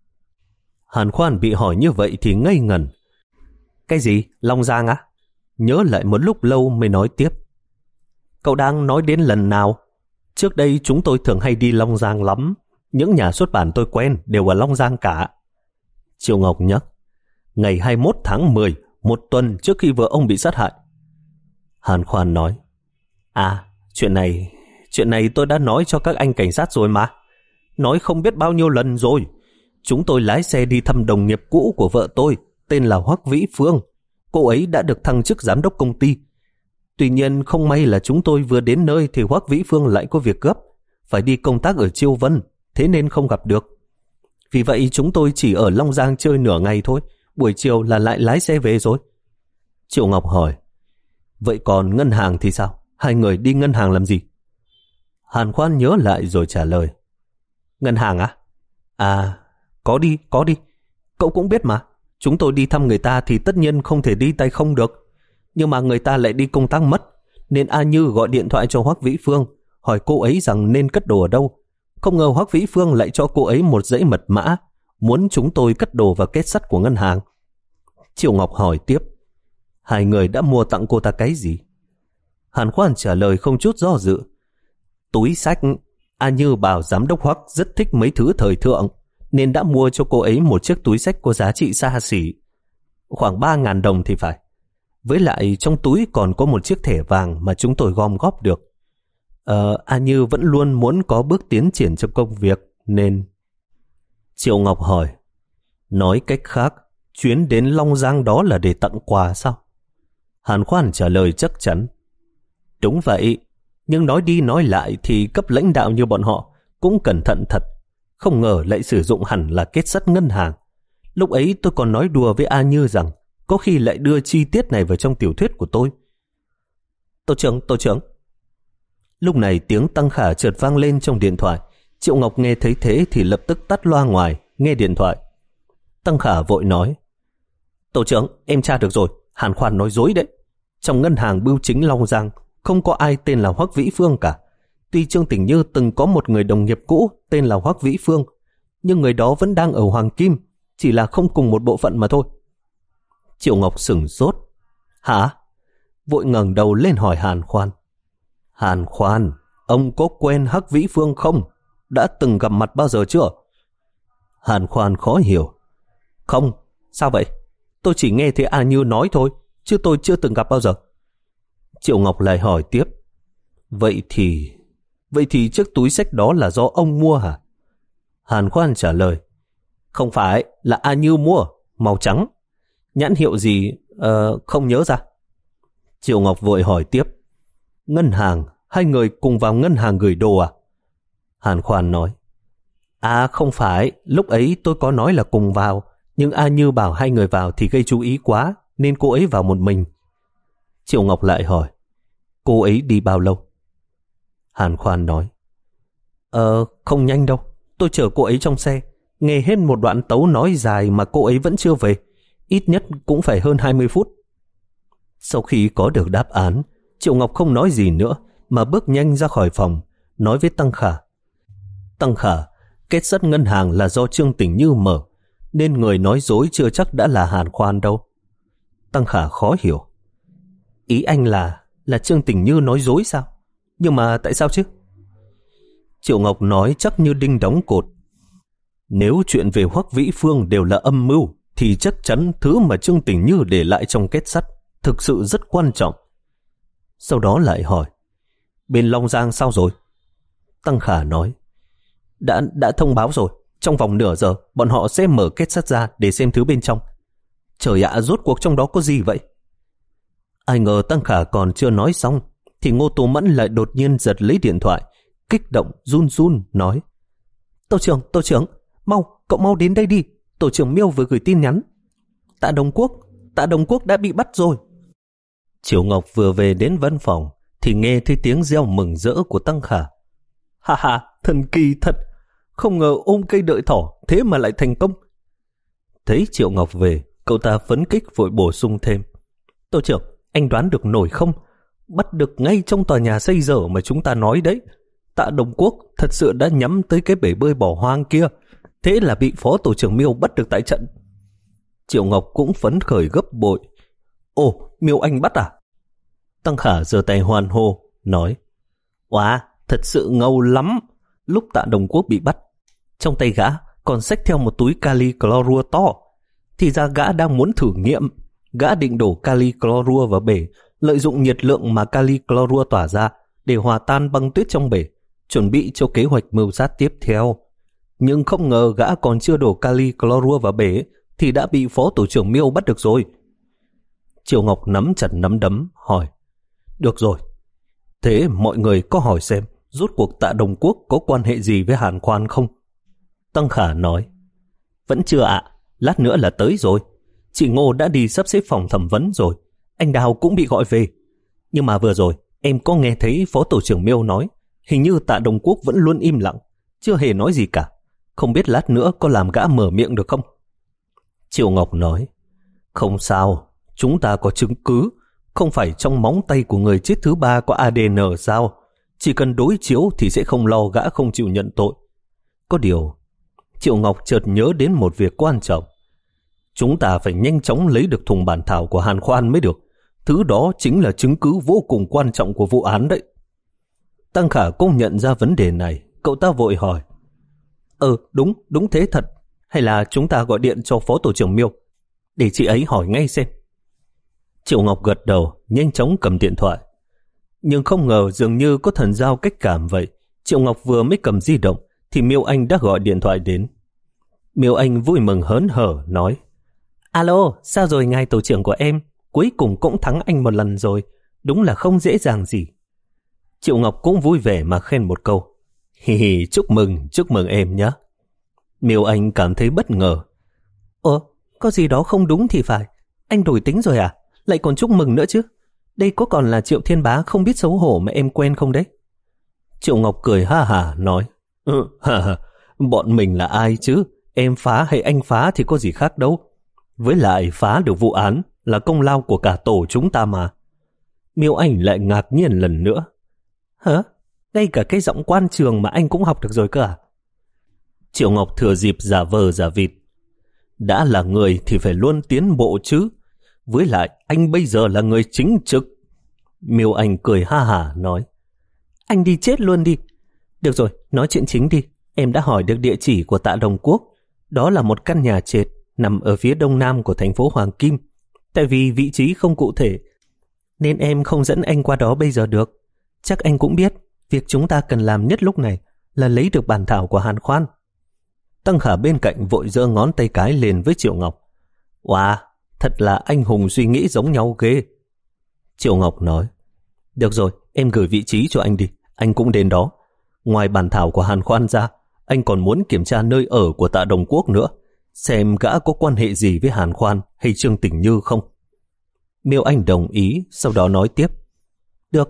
Hàn Khoan bị hỏi như vậy thì ngây ngẩn. Cái gì? Long Giang á? Nhớ lại một lúc lâu mới nói tiếp. Cậu đang nói đến lần nào? Trước đây chúng tôi thường hay đi Long Giang lắm. Những nhà xuất bản tôi quen đều ở Long Giang cả. Triệu Ngọc nhắc. Ngày hai mươi mốt tháng mười, một tuần trước khi vợ ông bị sát hại. Hàn Khoan nói. À, chuyện này, chuyện này tôi đã nói cho các anh cảnh sát rồi mà. Nói không biết bao nhiêu lần rồi. Chúng tôi lái xe đi thăm đồng nghiệp cũ của vợ tôi, tên là Hoắc Vĩ Phương. Cô ấy đã được thăng chức giám đốc công ty. Tuy nhiên không may là chúng tôi vừa đến nơi thì Hoắc Vĩ Phương lại có việc gấp, phải đi công tác ở Chiêu Vân, thế nên không gặp được. Vì vậy chúng tôi chỉ ở Long Giang chơi nửa ngày thôi, buổi chiều là lại lái xe về rồi. Triệu Ngọc hỏi, vậy còn ngân hàng thì sao? Hai người đi ngân hàng làm gì? Hàn Khoan nhớ lại rồi trả lời. Ngân hàng á? À, có đi, có đi. Cậu cũng biết mà, chúng tôi đi thăm người ta thì tất nhiên không thể đi tay không được. Nhưng mà người ta lại đi công tác mất, nên A Như gọi điện thoại cho Hoắc Vĩ Phương, hỏi cô ấy rằng nên cất đồ ở đâu. Không ngờ Hoắc Vĩ Phương lại cho cô ấy một dãy mật mã, muốn chúng tôi cất đồ vào kết sắt của ngân hàng. Triệu Ngọc hỏi tiếp, hai người đã mua tặng cô ta cái gì? Hàn Khoan trả lời không chút do dự. Túi sách. A Như bảo giám đốc Hoắc rất thích mấy thứ thời thượng, nên đã mua cho cô ấy một chiếc túi sách có giá trị xa xỉ. Khoảng ba ngàn đồng thì phải. Với lại trong túi còn có một chiếc thẻ vàng mà chúng tôi gom góp được. Ờ, A Như vẫn luôn muốn có bước tiến triển trong công việc, nên... Triệu Ngọc hỏi, nói cách khác, chuyến đến Long Giang đó là để tặng quà sao? Hàn Khoan trả lời chắc chắn. Đúng vậy, nhưng nói đi nói lại thì cấp lãnh đạo như bọn họ cũng cẩn thận thật. Không ngờ lại sử dụng hẳn là kết sắt ngân hàng. Lúc ấy tôi còn nói đùa với A Như rằng có khi lại đưa chi tiết này vào trong tiểu thuyết của tôi. Tổ trưởng, tổ trưởng. Lúc này tiếng Tăng Khả chợt vang lên trong điện thoại. Triệu Ngọc nghe thấy thế thì lập tức tắt loa ngoài, nghe điện thoại. Tăng Khả vội nói, tổ trưởng, em tra được rồi, Hàn Khoan nói dối đấy. Trong ngân hàng bưu chính Long Giang không có ai tên là Hoắc Vĩ Phương cả. Tuy Trương Tình Như từng có một người đồng nghiệp cũ tên là Hoắc Vĩ Phương, nhưng người đó vẫn đang ở Hoàng Kim, chỉ là không cùng một bộ phận mà thôi. Triệu Ngọc sửng sốt. Hả? Vội ngẩng đầu lên hỏi Hàn Khoan. Hàn Khoan, ông có quen Hắc Vĩ Phương không? Đã từng gặp mặt bao giờ chưa? Hàn Khoan khó hiểu. Không, sao vậy? Tôi chỉ nghe thấy A Như nói thôi, chứ tôi chưa từng gặp bao giờ. Triệu Ngọc lại hỏi tiếp. Vậy thì... Vậy thì chiếc túi xách đó là do ông mua hả? Hàn Khoan trả lời. Không phải, là A Như mua, màu trắng. Nhãn hiệu gì? Ờ, không nhớ ra. Triệu Ngọc vội hỏi tiếp. Ngân hàng, hai người cùng vào ngân hàng gửi đồ à? Hàn Khoan nói. À không phải, lúc ấy tôi có nói là cùng vào, nhưng A Như bảo hai người vào thì gây chú ý quá, nên cô ấy vào một mình. Triệu Ngọc lại hỏi. Cô ấy đi bao lâu? Hàn Khoan nói. Ờ, không nhanh đâu, tôi chở cô ấy trong xe, nghe hết một đoạn tấu nói dài mà cô ấy vẫn chưa về, ít nhất cũng phải hơn hai mươi phút. Sau khi có được đáp án, Triệu Ngọc không nói gì nữa mà bước nhanh ra khỏi phòng, nói với Tăng Khả. Tăng Khả, kết sắt ngân hàng là do Trương Tỉnh Như mở, nên người nói dối chưa chắc đã là Hàn Khoan đâu. Tăng Khả khó hiểu. Ý anh là, là Trương Tỉnh Như nói dối sao? Nhưng mà tại sao chứ? Triệu Ngọc nói chắc như đinh đóng cột. Nếu chuyện về Hoắc Vĩ Phương đều là âm mưu, thì chắc chắn thứ mà Trương Tỉnh Như để lại trong kết sắt thực sự rất quan trọng. Sau đó lại hỏi, bên Long Giang sao rồi? Tăng Khả nói, đã, đã thông báo rồi, trong vòng nửa giờ bọn họ sẽ mở kết sắt ra để xem thứ bên trong. Trời ạ, rốt cuộc trong đó có gì vậy? Ai ngờ Tăng Khả còn chưa nói xong thì Ngô Tố Mẫn lại đột nhiên giật lấy điện thoại, kích động run run nói, Tổ trưởng, tổ trưởng, mau, cậu mau đến đây đi, tổ trưởng Miêu vừa gửi tin nhắn. Tạ Đồng Quốc, Tạ Đồng Quốc đã bị bắt rồi. Triệu Ngọc vừa về đến văn phòng thì nghe thấy tiếng reo mừng rỡ của Tăng Khả. Ha ha, thần kỳ thật, không ngờ ôm cây đợi thỏ thế mà lại thành công. Thấy Triệu Ngọc về, cậu ta phấn kích vội bổ sung thêm. Tổ trưởng, anh đoán được nổi không? Bắt được ngay trong tòa nhà xây dở mà chúng ta nói đấy. Tạ Đồng Quốc thật sự đã nhắm tới cái bể bơi bỏ hoang kia. Thế là bị phó tổ trưởng Miêu bắt được tại trận. Triệu Ngọc cũng phấn khởi gấp bội. Ồ, Miêu anh bắt à? Tăng Khả giơ tay hoan hô, nói, wow, thật sự ngầu lắm. Lúc Tạ Đồng Quốc bị bắt, trong tay gã còn xách theo một túi kali clorua to. Thì ra gã đang muốn thử nghiệm. Gã định đổ kali clorua vào bể, lợi dụng nhiệt lượng mà kali clorua tỏa ra để hòa tan băng tuyết trong bể, chuẩn bị cho kế hoạch mưu sát tiếp theo. Nhưng không ngờ gã còn chưa đổ kali clorua vào bể thì đã bị phó tổ trưởng Miêu bắt được rồi. Triệu Ngọc nắm chặt nắm đấm, hỏi, được rồi, thế mọi người có hỏi xem rốt cuộc Tạ Đồng Quốc có quan hệ gì với Hàn Khoan không? Tăng Khả nói, vẫn chưa ạ, lát nữa là tới rồi. Chị Ngô đã đi sắp xếp phòng thẩm vấn rồi, anh Đào cũng bị gọi về. Nhưng mà vừa rồi em có nghe thấy phó tổ trưởng Miêu nói hình như Tạ Đồng Quốc vẫn luôn im lặng, chưa hề nói gì cả. Không biết lát nữa có làm gã mở miệng được không? Triệu Ngọc nói, không sao, chúng ta có chứng cứ. Không phải trong móng tay của người chết thứ ba có a đê en sao? Chỉ cần đối chiếu thì sẽ không lo gã không chịu nhận tội. Có điều, Triệu Ngọc chợt nhớ đến một việc quan trọng. Chúng ta phải nhanh chóng lấy được thùng bản thảo của Hàn Khoan mới được. Thứ đó chính là chứng cứ vô cùng quan trọng của vụ án đấy. Tăng Khả cũng nhận ra vấn đề này, cậu ta vội hỏi, Ừ, đúng, đúng thế thật. Hay là chúng ta gọi điện cho phó tổ trưởng Miêu, để chị ấy hỏi ngay xem. Triệu Ngọc gật đầu, nhanh chóng cầm điện thoại. Nhưng không ngờ dường như có thần giao cách cảm vậy. Triệu Ngọc vừa mới cầm di động thì Miêu Anh đã gọi điện thoại đến. Miêu Anh vui mừng hớn hở nói, Alo, sao rồi ngài tổ trưởng của em? Cuối cùng cũng thắng anh một lần rồi, đúng là không dễ dàng gì. Triệu Ngọc cũng vui vẻ mà khen một câu, Hi hi, chúc mừng, chúc mừng em nhé. Miêu Anh cảm thấy bất ngờ. Ồ, có gì đó không đúng thì phải. Anh đổi tính rồi à? Lại còn chúc mừng nữa chứ. Đây có còn là Triệu Thiên Bá không biết xấu hổ mà em quen không đấy? Triệu Ngọc cười ha hả nói, ừ, ha ha, bọn mình là ai chứ? Em phá hay anh phá thì có gì khác đâu. Với lại phá được vụ án là công lao của cả tổ chúng ta mà. Miêu Anh lại ngạc nhiên lần nữa. Hả? Ngay cả cái giọng quan trường mà anh cũng học được rồi cơ à? Triệu Ngọc thừa dịp giả vờ giả vịt. Đã là người thì phải luôn tiến bộ chứ. Với lại anh bây giờ là người chính trực. Miêu Anh cười ha hả nói. Anh đi chết luôn đi. Được rồi, nói chuyện chính đi. Em đã hỏi được địa chỉ của Tạ Đồng Quốc. Đó là một căn nhà trệt nằm ở phía đông nam của thành phố Hoàng Kim. Tại vì vị trí không cụ thể nên em không dẫn anh qua đó bây giờ được. Chắc anh cũng biết việc chúng ta cần làm nhất lúc này là lấy được bản thảo của Hàn Khoan. Tăng Khả bên cạnh vội giơ ngón tay cái lên với Triệu Ngọc. Wow, thật là anh hùng suy nghĩ giống nhau ghê. Triệu Ngọc nói. Được rồi, em gửi vị trí cho anh đi. Anh cũng đến đó. Ngoài bản thảo của Hàn Khoan ra, anh còn muốn kiểm tra nơi ở của Tạ Đồng Quốc nữa, xem gã có quan hệ gì với Hàn Khoan hay Trương Tình Như không. Miêu Anh đồng ý, sau đó nói tiếp. Được.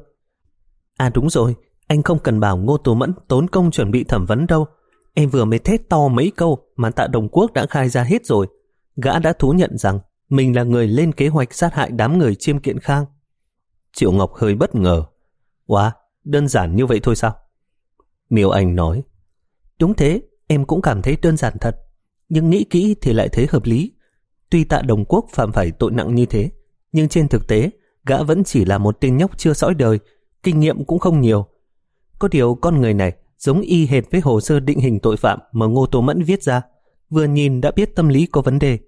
À đúng rồi, anh không cần bảo Ngô Tố Mẫn tốn công chuẩn bị thẩm vấn đâu. Em vừa mới thét to mấy câu mà Tạ Đồng Quốc đã khai ra hết rồi. Gã đã thú nhận rằng mình là người lên kế hoạch sát hại đám người Chiêm Kiện Khang. Triệu Ngọc hơi bất ngờ. Wow, đơn giản như vậy thôi sao? Miêu Anh nói. Đúng thế, em cũng cảm thấy đơn giản thật. Nhưng nghĩ kỹ thì lại thấy hợp lý. Tuy Tạ Đồng Quốc phạm phải tội nặng như thế, nhưng trên thực tế, gã vẫn chỉ là một tên nhóc chưa sõi đời, kinh nghiệm cũng không nhiều. Có điều con người này giống y hệt với hồ sơ định hình tội phạm mà Ngô Tố Mẫn viết ra, vừa nhìn đã biết tâm lý có vấn đề.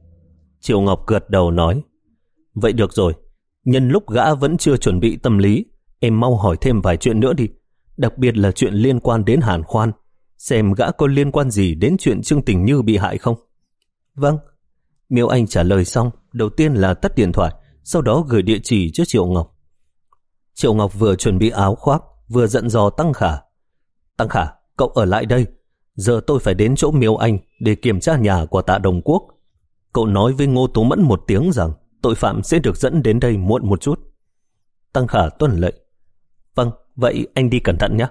Triệu Ngọc gật đầu nói. Vậy được rồi, nhân lúc gã vẫn chưa chuẩn bị tâm lý, em mau hỏi thêm vài chuyện nữa đi, đặc biệt là chuyện liên quan đến Hàn Khoan, xem gã có liên quan gì đến chuyện Trương Tình Như bị hại không. Vâng. Miêu Anh trả lời xong, đầu tiên là tắt điện thoại, sau đó gửi địa chỉ cho Triệu Ngọc. Triệu Ngọc vừa chuẩn bị áo khoác, vừa dặn dò Tăng Khả. Tăng Khả, cậu ở lại đây. Giờ tôi phải đến chỗ Miêu Anh để kiểm tra nhà của Tạ Đồng Quốc. Cậu nói với Ngô Tố Mẫn một tiếng rằng tội phạm sẽ được dẫn đến đây muộn một chút. Tăng Khả tuân lệnh. Vâng, vậy anh đi cẩn thận nhé.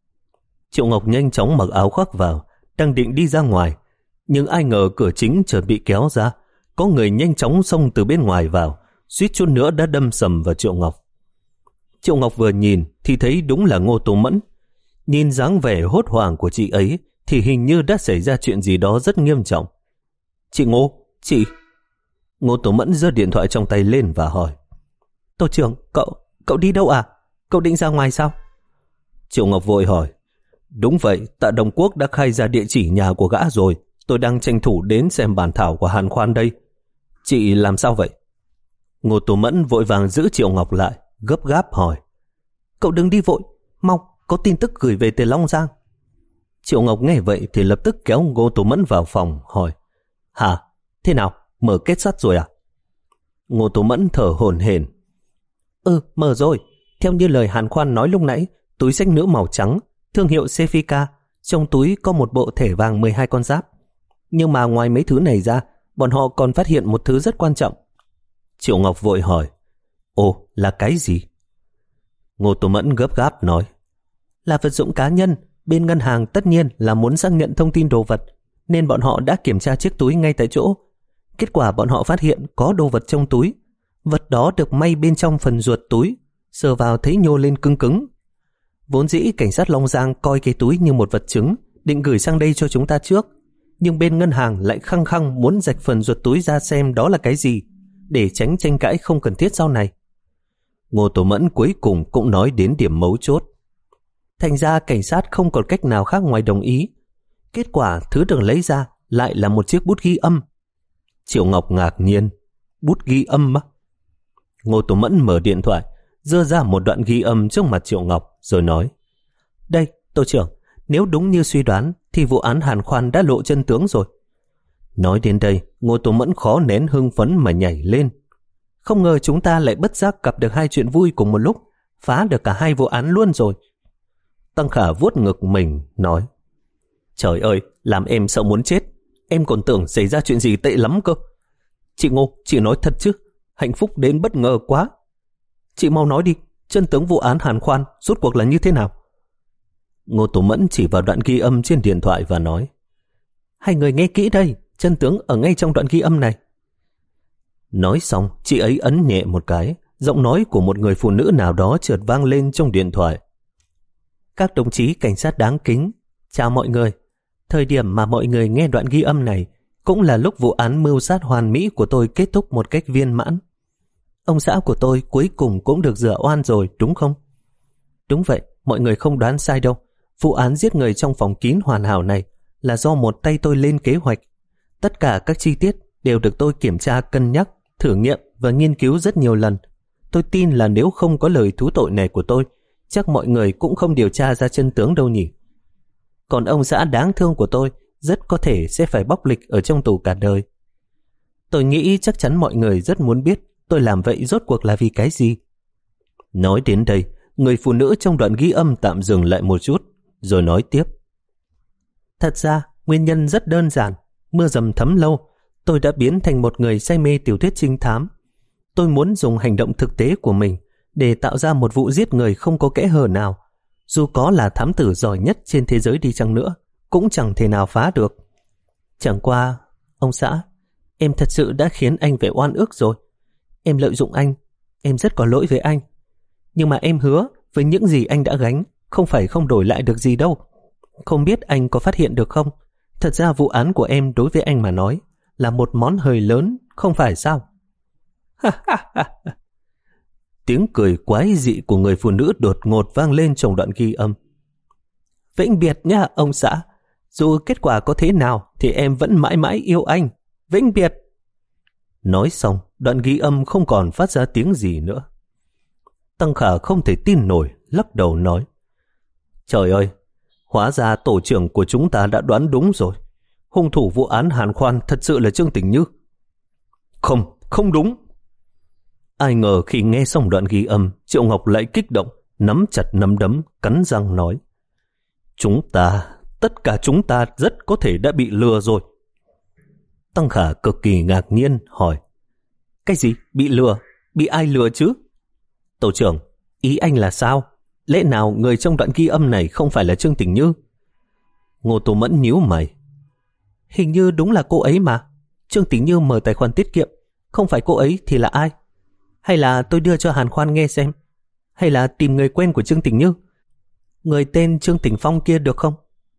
Triệu Ngọc nhanh chóng mặc áo khoác vào, đang định đi ra ngoài. Nhưng ai ngờ cửa chính chợt bị kéo ra. Có người nhanh chóng xông từ bên ngoài vào, suýt chút nữa đã đâm sầm vào Triệu Ngọc. Triệu Ngọc vừa nhìn thì thấy đúng là Ngô Tố Mẫn. Nhìn dáng vẻ hốt hoảng của chị ấy thì hình như đã xảy ra chuyện gì đó rất nghiêm trọng. Chị Ngô, chị... Ngô Tố Mẫn giơ điện thoại trong tay lên và hỏi. Tổ trưởng, cậu, cậu đi đâu à? Cậu định ra ngoài sao? Triệu Ngọc vội hỏi. Đúng vậy, Tạ Đồng Quốc đã khai ra địa chỉ nhà của gã rồi. Tôi đang tranh thủ đến xem bản thảo của Hàn Khoan đây. Chị làm sao vậy? Ngô Tố Mẫn vội vàng giữ Triệu Ngọc lại, gấp gáp hỏi. Cậu đừng đi vội, mau, có tin tức gửi về từ Long Giang. Triệu Ngọc nghe vậy thì lập tức kéo Ngô Tố Mẫn vào phòng, hỏi. Hả? Thế nào? Mở kết sắt rồi à? Ngô Tố Mẫn thở hổn hển. Ừ, mở rồi. Theo như lời Hàn Khoan nói lúc nãy, túi xách nữ màu trắng, thương hiệu Cefica, trong túi có một bộ thẻ vàng mười hai con giáp. Nhưng mà ngoài mấy thứ này ra, bọn họ còn phát hiện một thứ rất quan trọng. Triệu Ngọc vội hỏi. Ồ, là cái gì? Ngô Tố Mẫn gấp gáp nói. Là vật dụng cá nhân. Bên ngân hàng tất nhiên là muốn xác nhận thông tin đồ vật, nên bọn họ đã kiểm tra chiếc túi ngay tại chỗ. Kết quả bọn họ phát hiện có đồ vật trong túi. Vật đó được may bên trong phần ruột túi, sờ vào thấy nhô lên cứng cứng. Vốn dĩ cảnh sát Long Giang coi cái túi như một vật chứng, định gửi sang đây cho chúng ta trước. Nhưng bên ngân hàng lại khăng khăng muốn rạch phần ruột túi ra xem đó là cái gì, để tránh tranh cãi không cần thiết sau này. Ngô Tố Mẫn cuối cùng cũng nói đến điểm mấu chốt. Thành ra cảnh sát không còn cách nào khác ngoài đồng ý. Kết quả thứ được lấy ra lại là một chiếc bút ghi âm. Triệu Ngọc ngạc nhiên. Bút ghi âm á? Ngô Tố Mẫn mở điện thoại, giơ ra một đoạn ghi âm trước mặt Triệu Ngọc, rồi nói. Đây, tổ trưởng, nếu đúng như suy đoán thì vụ án Hàn Khoan đã lộ chân tướng rồi. Nói đến đây, Ngô Tố Mẫn khó nén hưng phấn mà nhảy lên. Không ngờ chúng ta lại bất giác gặp được hai chuyện vui cùng một lúc, phá được cả hai vụ án luôn rồi. Tăng Khả vuốt ngực mình, nói. Trời ơi, làm em sợ muốn chết. Em còn tưởng xảy ra chuyện gì tệ lắm cơ. Chị Ngô, chị nói thật chứ? Hạnh phúc đến bất ngờ quá. Chị mau nói đi, chân tướng vụ án Hàn Khoan rốt cuộc là như thế nào? Ngô Tố Mẫn chỉ vào đoạn ghi âm trên điện thoại và nói. Hai người nghe kỹ đây, chân tướng ở ngay trong đoạn ghi âm này. Nói xong, chị ấy ấn nhẹ một cái, giọng nói của một người phụ nữ nào đó chợt vang lên trong điện thoại. Các đồng chí cảnh sát đáng kính, chào mọi người. Thời điểm mà mọi người nghe đoạn ghi âm này, cũng là lúc vụ án mưu sát hoàn mỹ của tôi kết thúc một cách viên mãn. Ông xã của tôi cuối cùng cũng được rửa oan rồi, đúng không? Đúng vậy, mọi người không đoán sai đâu. Vụ án giết người trong phòng kín hoàn hảo này là do một tay tôi lên kế hoạch. Tất cả các chi tiết đều được tôi kiểm tra, cân nhắc, thử nghiệm và nghiên cứu rất nhiều lần. Tôi tin là nếu không có lời thú tội này của tôi, chắc mọi người cũng không điều tra ra chân tướng đâu nhỉ. Còn ông xã đáng thương của tôi rất có thể sẽ phải bóc lịch ở trong tù cả đời. Tôi nghĩ chắc chắn mọi người rất muốn biết tôi làm vậy rốt cuộc là vì cái gì. Nói đến đây, người phụ nữ trong đoạn ghi âm tạm dừng lại một chút, rồi nói tiếp. Thật ra, nguyên nhân rất đơn giản. Mưa dầm thấm lâu, tôi đã biến thành một người say mê tiểu thuyết trinh thám. Tôi muốn dùng hành động thực tế của mình để tạo ra một vụ giết người không có kẽ hở nào. Dù có là thám tử giỏi nhất trên thế giới đi chăng nữa, cũng chẳng thể nào phá được. Chẳng qua, ông xã, em thật sự đã khiến anh phải oan ức rồi. Em lợi dụng anh, em rất có lỗi với anh. Nhưng mà em hứa với những gì anh đã gánh, không phải không đổi lại được gì đâu. Không biết anh có phát hiện được không? Thật ra vụ án của em đối với anh mà nói là một món hời lớn, không phải sao? Tiếng cười quái dị của người phụ nữ đột ngột vang lên trong đoạn ghi âm. Vĩnh biệt nhá ông xã. Dù kết quả có thế nào thì em vẫn mãi mãi yêu anh. Vĩnh biệt. Nói xong, đoạn ghi âm không còn phát ra tiếng gì nữa. Tăng Khả không thể tin nổi, lắc đầu nói. Trời ơi, hóa ra tổ trưởng của chúng ta đã đoán đúng rồi. Hung thủ vụ án Hàn Khoan thật sự là Trương Tình Như. Không, không đúng. Ai ngờ khi nghe xong đoạn ghi âm, Triệu Ngọc lại kích động, nắm chặt nắm đấm, cắn răng nói. Chúng ta, tất cả chúng ta rất có thể đã bị lừa rồi. Tăng Khả cực kỳ ngạc nhiên hỏi. Cái gì? Bị lừa? Bị ai lừa chứ? Tổ trưởng, ý anh là sao? Lẽ nào người trong đoạn ghi âm này không phải là Trương Tình Như? Ngô Tô Mẫn nhíu mày. Hình như đúng là cô ấy mà. Trương Tình Như mở tài khoản tiết kiệm. Không phải cô ấy thì là ai? Hay là tôi đưa cho Hàn Khoan nghe xem? Hay là tìm người quen của Trương Tình Như? Người tên Trương Tình Phong kia được không?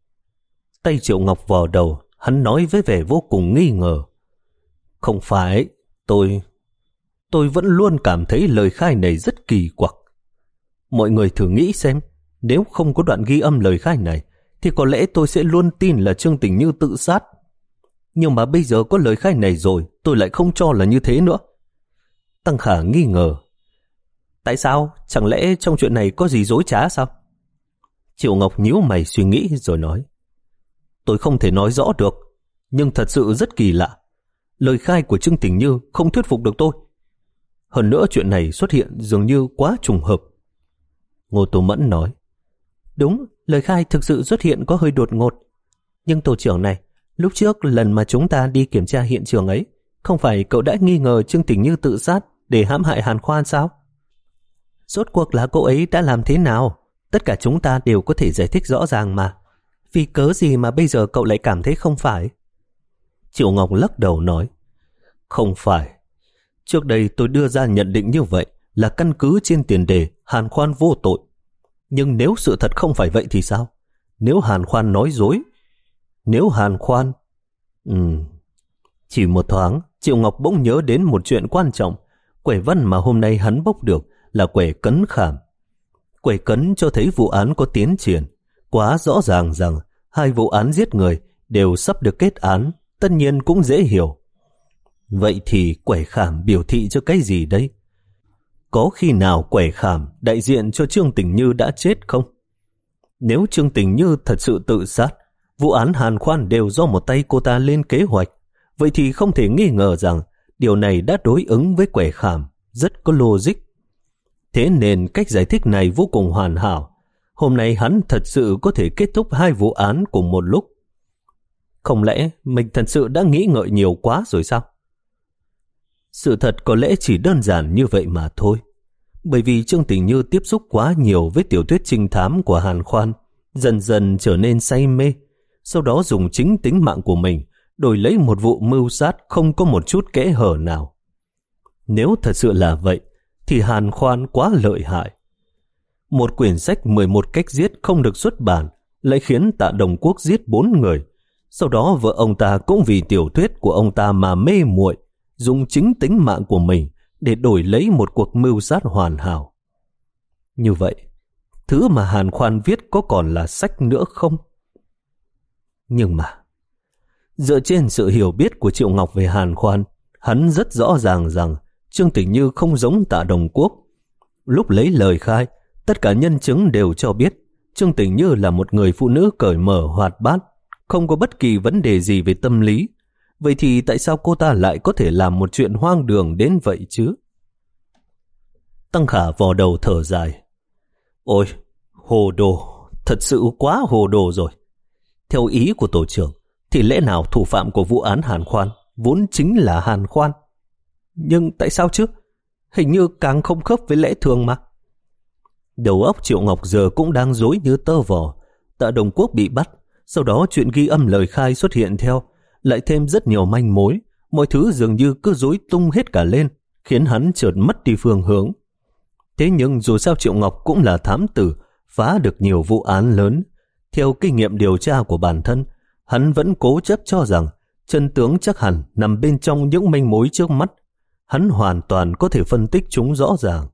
Tay Triệu Ngọc vò đầu, hắn nói với vẻ vô cùng nghi ngờ. Không phải, tôi... Tôi vẫn luôn cảm thấy lời khai này rất kỳ quặc. Mọi người thử nghĩ xem, nếu không có đoạn ghi âm lời khai này, thì có lẽ tôi sẽ luôn tin là Trương Tình Như tự sát. Nhưng mà bây giờ có lời khai này rồi, tôi lại không cho là như thế nữa. Tăng Khả nghi ngờ. Tại sao? Chẳng lẽ trong chuyện này có gì dối trá sao? Triệu Ngọc nhíu mày suy nghĩ rồi nói. Tôi không thể nói rõ được, nhưng thật sự rất kỳ lạ. Lời khai của Trương Tình Như không thuyết phục được tôi. Hơn nữa chuyện này xuất hiện dường như quá trùng hợp. Ngô Tô Mẫn nói. Đúng, lời khai thực sự xuất hiện có hơi đột ngột. Nhưng tổ trưởng này, lúc trước lần mà chúng ta đi kiểm tra hiện trường ấy, không phải cậu đã nghi ngờ Trương Tình Như tự sát để hãm hại Hàn Khoan sao? Rốt cuộc là cô ấy đã làm thế nào? Tất cả chúng ta đều có thể giải thích rõ ràng mà. Vì cớ gì mà bây giờ cậu lại cảm thấy không phải? Triệu Ngọc lắc đầu nói. Không phải. Trước đây tôi đưa ra nhận định như vậy là căn cứ trên tiền đề Hàn Khoan vô tội. Nhưng nếu sự thật không phải vậy thì sao? Nếu Hàn Khoan nói dối, nếu Hàn Khoan... Ừm... Chỉ một thoáng, Triệu Ngọc bỗng nhớ đến một chuyện quan trọng. Quẻ văn mà hôm nay hắn bốc được là quẻ cấn khảm. Quẻ cấn cho thấy vụ án có tiến triển. Quá rõ ràng rằng hai vụ án giết người đều sắp được kết án, tất nhiên cũng dễ hiểu. Vậy thì quẻ khảm biểu thị cho cái gì đấy? Có khi nào quẻ khảm đại diện cho Trương Tình Như đã chết không? Nếu Trương Tình Như thật sự tự sát, vụ án Hàn Khoan đều do một tay cô ta lên kế hoạch, vậy thì không thể nghi ngờ rằng điều này đã đối ứng với quẻ khảm, rất có logic. Thế nên cách giải thích này vô cùng hoàn hảo. Hôm nay hắn thật sự có thể kết thúc hai vụ án cùng một lúc. Không lẽ mình thật sự đã nghĩ ngợi nhiều quá rồi sao? Sự thật có lẽ chỉ đơn giản như vậy mà thôi. Bởi vì Trương Tình Như tiếp xúc quá nhiều với tiểu thuyết trinh thám của Hàn Khoan, dần dần trở nên say mê, sau đó dùng chính tính mạng của mình đổi lấy một vụ mưu sát không có một chút kẽ hở nào. Nếu thật sự là vậy, thì Hàn Khoan quá lợi hại. Một quyển sách mười một cách giết không được xuất bản, lại khiến Tạ Đồng Quốc giết bốn người. Sau đó vợ ông ta cũng vì tiểu thuyết của ông ta mà mê muội, dùng chính tính mạng của mình để đổi lấy một cuộc mưu sát hoàn hảo. Như vậy, thứ mà Hàn Khoan viết có còn là sách nữa không? Nhưng mà, dựa trên sự hiểu biết của Triệu Ngọc về Hàn Khoan, hắn rất rõ ràng rằng Trương Tĩnh Như không giống Tạ Đồng Quốc. Lúc lấy lời khai, tất cả nhân chứng đều cho biết Trương Tĩnh Như là một người phụ nữ cởi mở hoạt bát, không có bất kỳ vấn đề gì về tâm lý. Vậy thì tại sao cô ta lại có thể làm một chuyện hoang đường đến vậy chứ? Tăng Khả vò đầu thở dài. Ôi, hồ đồ, thật sự quá hồ đồ rồi. Theo ý của tổ trưởng, thì lẽ nào thủ phạm của vụ án Hàn Khoan vốn chính là Hàn Khoan? Nhưng tại sao chứ? Hình như càng không khớp với lẽ thường mà. Đầu óc Triệu Ngọc giờ cũng đang rối như tơ vò. Tạ Đồng Quốc bị bắt, sau đó chuyện ghi âm lời khai xuất hiện theo, lại thêm rất nhiều manh mối, mọi thứ dường như cứ rối tung hết cả lên, khiến hắn chợt mất đi phương hướng. Thế nhưng dù sao Triệu Ngọc cũng là thám tử, phá được nhiều vụ án lớn. Theo kinh nghiệm điều tra của bản thân, hắn vẫn cố chấp cho rằng chân tướng chắc hẳn nằm bên trong những manh mối trước mắt. Hắn hoàn toàn có thể phân tích chúng rõ ràng.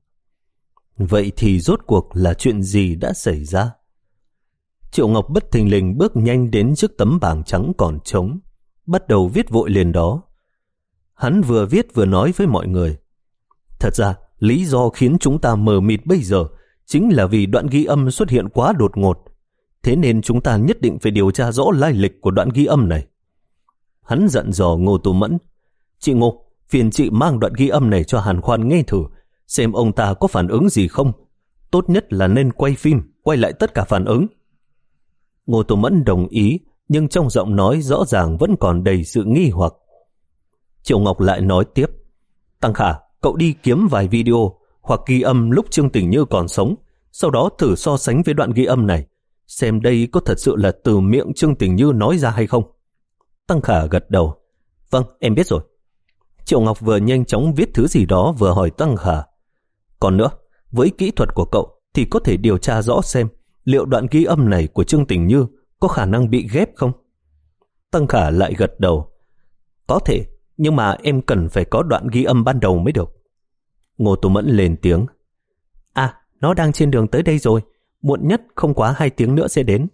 Vậy thì rốt cuộc là chuyện gì đã xảy ra? Triệu Ngọc bất thình lình bước nhanh đến trước tấm bảng trắng còn trống, bắt đầu viết vội liền đó. Hắn vừa viết vừa nói với mọi người. Thật ra, lý do khiến chúng ta mờ mịt bây giờ chính là vì đoạn ghi âm xuất hiện quá đột ngột. Thế nên chúng ta nhất định phải điều tra rõ lai lịch của đoạn ghi âm này. Hắn dặn dò Ngô Tú Mẫn. Chị Ngô, phiền chị mang đoạn ghi âm này cho Hàn Khoan nghe thử, xem ông ta có phản ứng gì không. Tốt nhất là nên quay phim, quay lại tất cả phản ứng. Ngô Tú Mẫn đồng ý, nhưng trong giọng nói rõ ràng vẫn còn đầy sự nghi hoặc. Triệu Ngọc lại nói tiếp. Tăng Khả, cậu đi kiếm vài video hoặc ghi âm lúc Trương Tĩnh Như còn sống, sau đó thử so sánh với đoạn ghi âm này, xem đây có thật sự là từ miệng Trương Tĩnh Như nói ra hay không. Tăng Khả gật đầu. Vâng, em biết rồi. Triệu Ngọc vừa nhanh chóng viết thứ gì đó vừa hỏi Tăng Khả. Còn nữa, với kỹ thuật của cậu thì có thể điều tra rõ xem liệu đoạn ghi âm này của Trương Tĩnh Như có khả năng bị ghép không? Tăng Khả lại gật đầu. Có thể, nhưng mà em cần phải có đoạn ghi âm ban đầu mới được. Ngô Tú Mẫn lên tiếng. À, nó đang trên đường tới đây rồi, muộn nhất không quá hai tiếng nữa sẽ đến.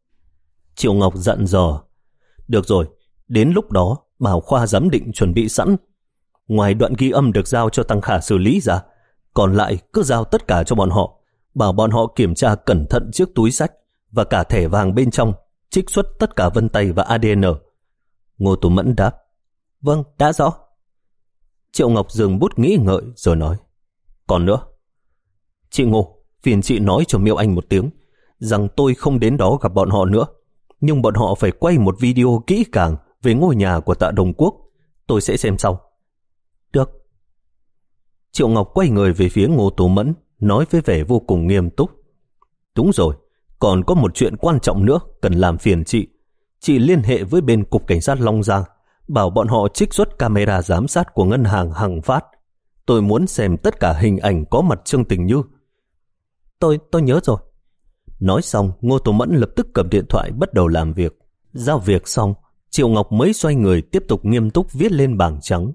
Triệu Ngọc dặn dò. Được rồi, đến lúc đó bảo khoa giám định chuẩn bị sẵn. Ngoài đoạn ghi âm được giao cho Tăng Khả xử lý ra, còn lại cứ giao tất cả cho bọn họ, bảo bọn họ kiểm tra cẩn thận chiếc túi sách và cả thẻ vàng bên trong, trích xuất tất cả vân tay và a đê en. Ngô Tú Mẫn đáp. Vâng, đã rõ. Triệu Ngọc dừng bút nghĩ ngợi rồi nói. Còn nữa, chị Ngô, phiền chị nói cho Miêu Anh một tiếng rằng tôi không đến đó gặp bọn họ nữa, nhưng bọn họ phải quay một video kỹ càng về ngôi nhà của Tạ Đồng Quốc. Tôi sẽ xem sau. Được. Triệu Ngọc quay người về phía Ngô Tú Mẫn, nói với vẻ vô cùng nghiêm túc. Đúng rồi, còn có một chuyện quan trọng nữa cần làm phiền chị. Chị liên hệ với bên Cục Cảnh sát Long Giang, bảo bọn họ trích xuất camera giám sát của ngân hàng Hằng Phát. Tôi muốn xem tất cả hình ảnh có mặt Trương Tĩnh Như. Tôi, tôi nhớ rồi. Nói xong, Ngô Tú Mẫn lập tức cầm điện thoại bắt đầu làm việc. Giao việc xong, Triệu Ngọc mới xoay người tiếp tục nghiêm túc viết lên bảng trắng.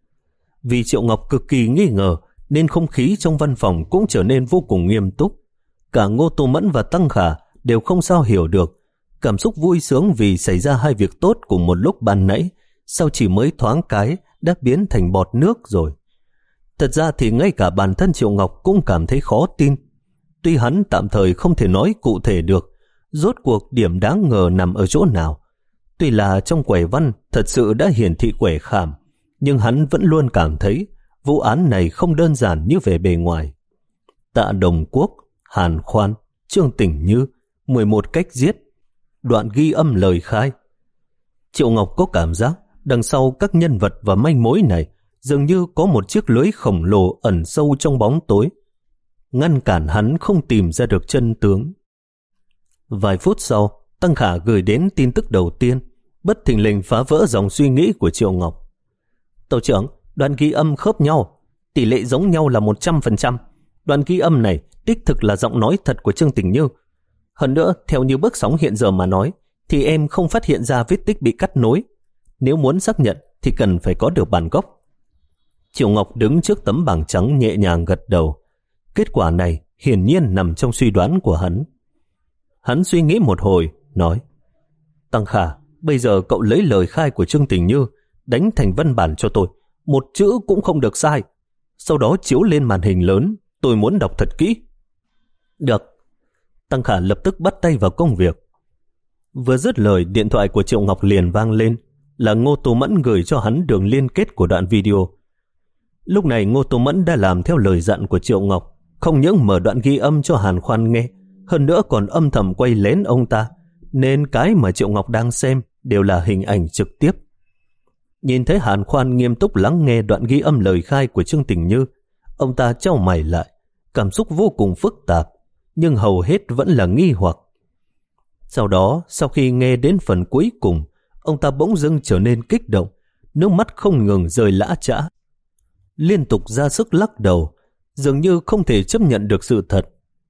Vì Triệu Ngọc cực kỳ nghi ngờ, nên không khí trong văn phòng cũng trở nên vô cùng nghiêm túc. Cả Ngô Tú Mẫn và Tăng Khả đều không sao hiểu được. Cảm xúc vui sướng vì xảy ra hai việc tốt cùng một lúc ban nãy, sao chỉ mới thoáng cái đã biến thành bọt nước rồi. Thật ra thì ngay cả bản thân Triệu Ngọc cũng cảm thấy khó tin. Tuy hắn tạm thời không thể nói cụ thể được rốt cuộc điểm đáng ngờ nằm ở chỗ nào. Tuy là trong quẻ văn thật sự đã hiển thị quẻ khảm, nhưng hắn vẫn luôn cảm thấy vụ án này không đơn giản như về bề ngoài. Tạ Đồng Quốc, Hàn Khoan, Trương Tĩnh Như, mười một cách giết, đoạn ghi âm lời khai. Triệu Ngọc có cảm giác đằng sau các nhân vật và manh mối này dường như có một chiếc lưới khổng lồ ẩn sâu trong bóng tối, ngăn cản hắn không tìm ra được chân tướng. Vài phút sau, Tăng Khả gửi đến tin tức đầu tiên, bất thình lình phá vỡ dòng suy nghĩ của Triệu Ngọc. Tổ trưởng, đoạn ghi âm khớp nhau, tỷ lệ giống nhau là một trăm phần trăm. Đoạn ghi âm này đích thực là giọng nói thật của Trương Tĩnh Như. Hơn nữa, theo như bước sóng hiện giờ mà nói, thì em không phát hiện ra vết tích bị cắt nối. Nếu muốn xác nhận thì cần phải có được bản gốc. Triệu Ngọc đứng trước tấm bảng trắng nhẹ nhàng gật đầu. Kết quả này hiển nhiên nằm trong suy đoán của hắn. Hắn suy nghĩ một hồi, nói: Tăng Khả, bây giờ cậu lấy lời khai của Trương Tình Như đánh thành văn bản cho tôi, một chữ cũng không được sai. Sau đó chiếu lên màn hình lớn, tôi muốn đọc thật kỹ. Được. Tăng Khả lập tức bắt tay vào công việc. Vừa dứt lời, điện thoại của Triệu Ngọc liền vang lên, là Ngô Tô Mẫn gửi cho hắn đường liên kết của đoạn video. Lúc này Ngô Tô Mẫn đã làm theo lời dặn của Triệu Ngọc, không những mở đoạn ghi âm cho Hàn Khoan nghe, hơn nữa còn âm thầm quay lén ông ta, nên cái mà Triệu Ngọc đang xem đều là hình ảnh trực tiếp. Nhìn thấy Hàn Khoan nghiêm túc lắng nghe đoạn ghi âm lời khai của Trương Tình Như, ông ta chau mày lại, cảm xúc vô cùng phức tạp, nhưng hầu hết vẫn là nghi hoặc. Sau đó, sau khi nghe đến phần cuối cùng, ông ta bỗng dưng trở nên kích động, nước mắt không ngừng rơi lã chã. Liên tục ra sức lắc đầu, dường như không thể chấp nhận được sự thật.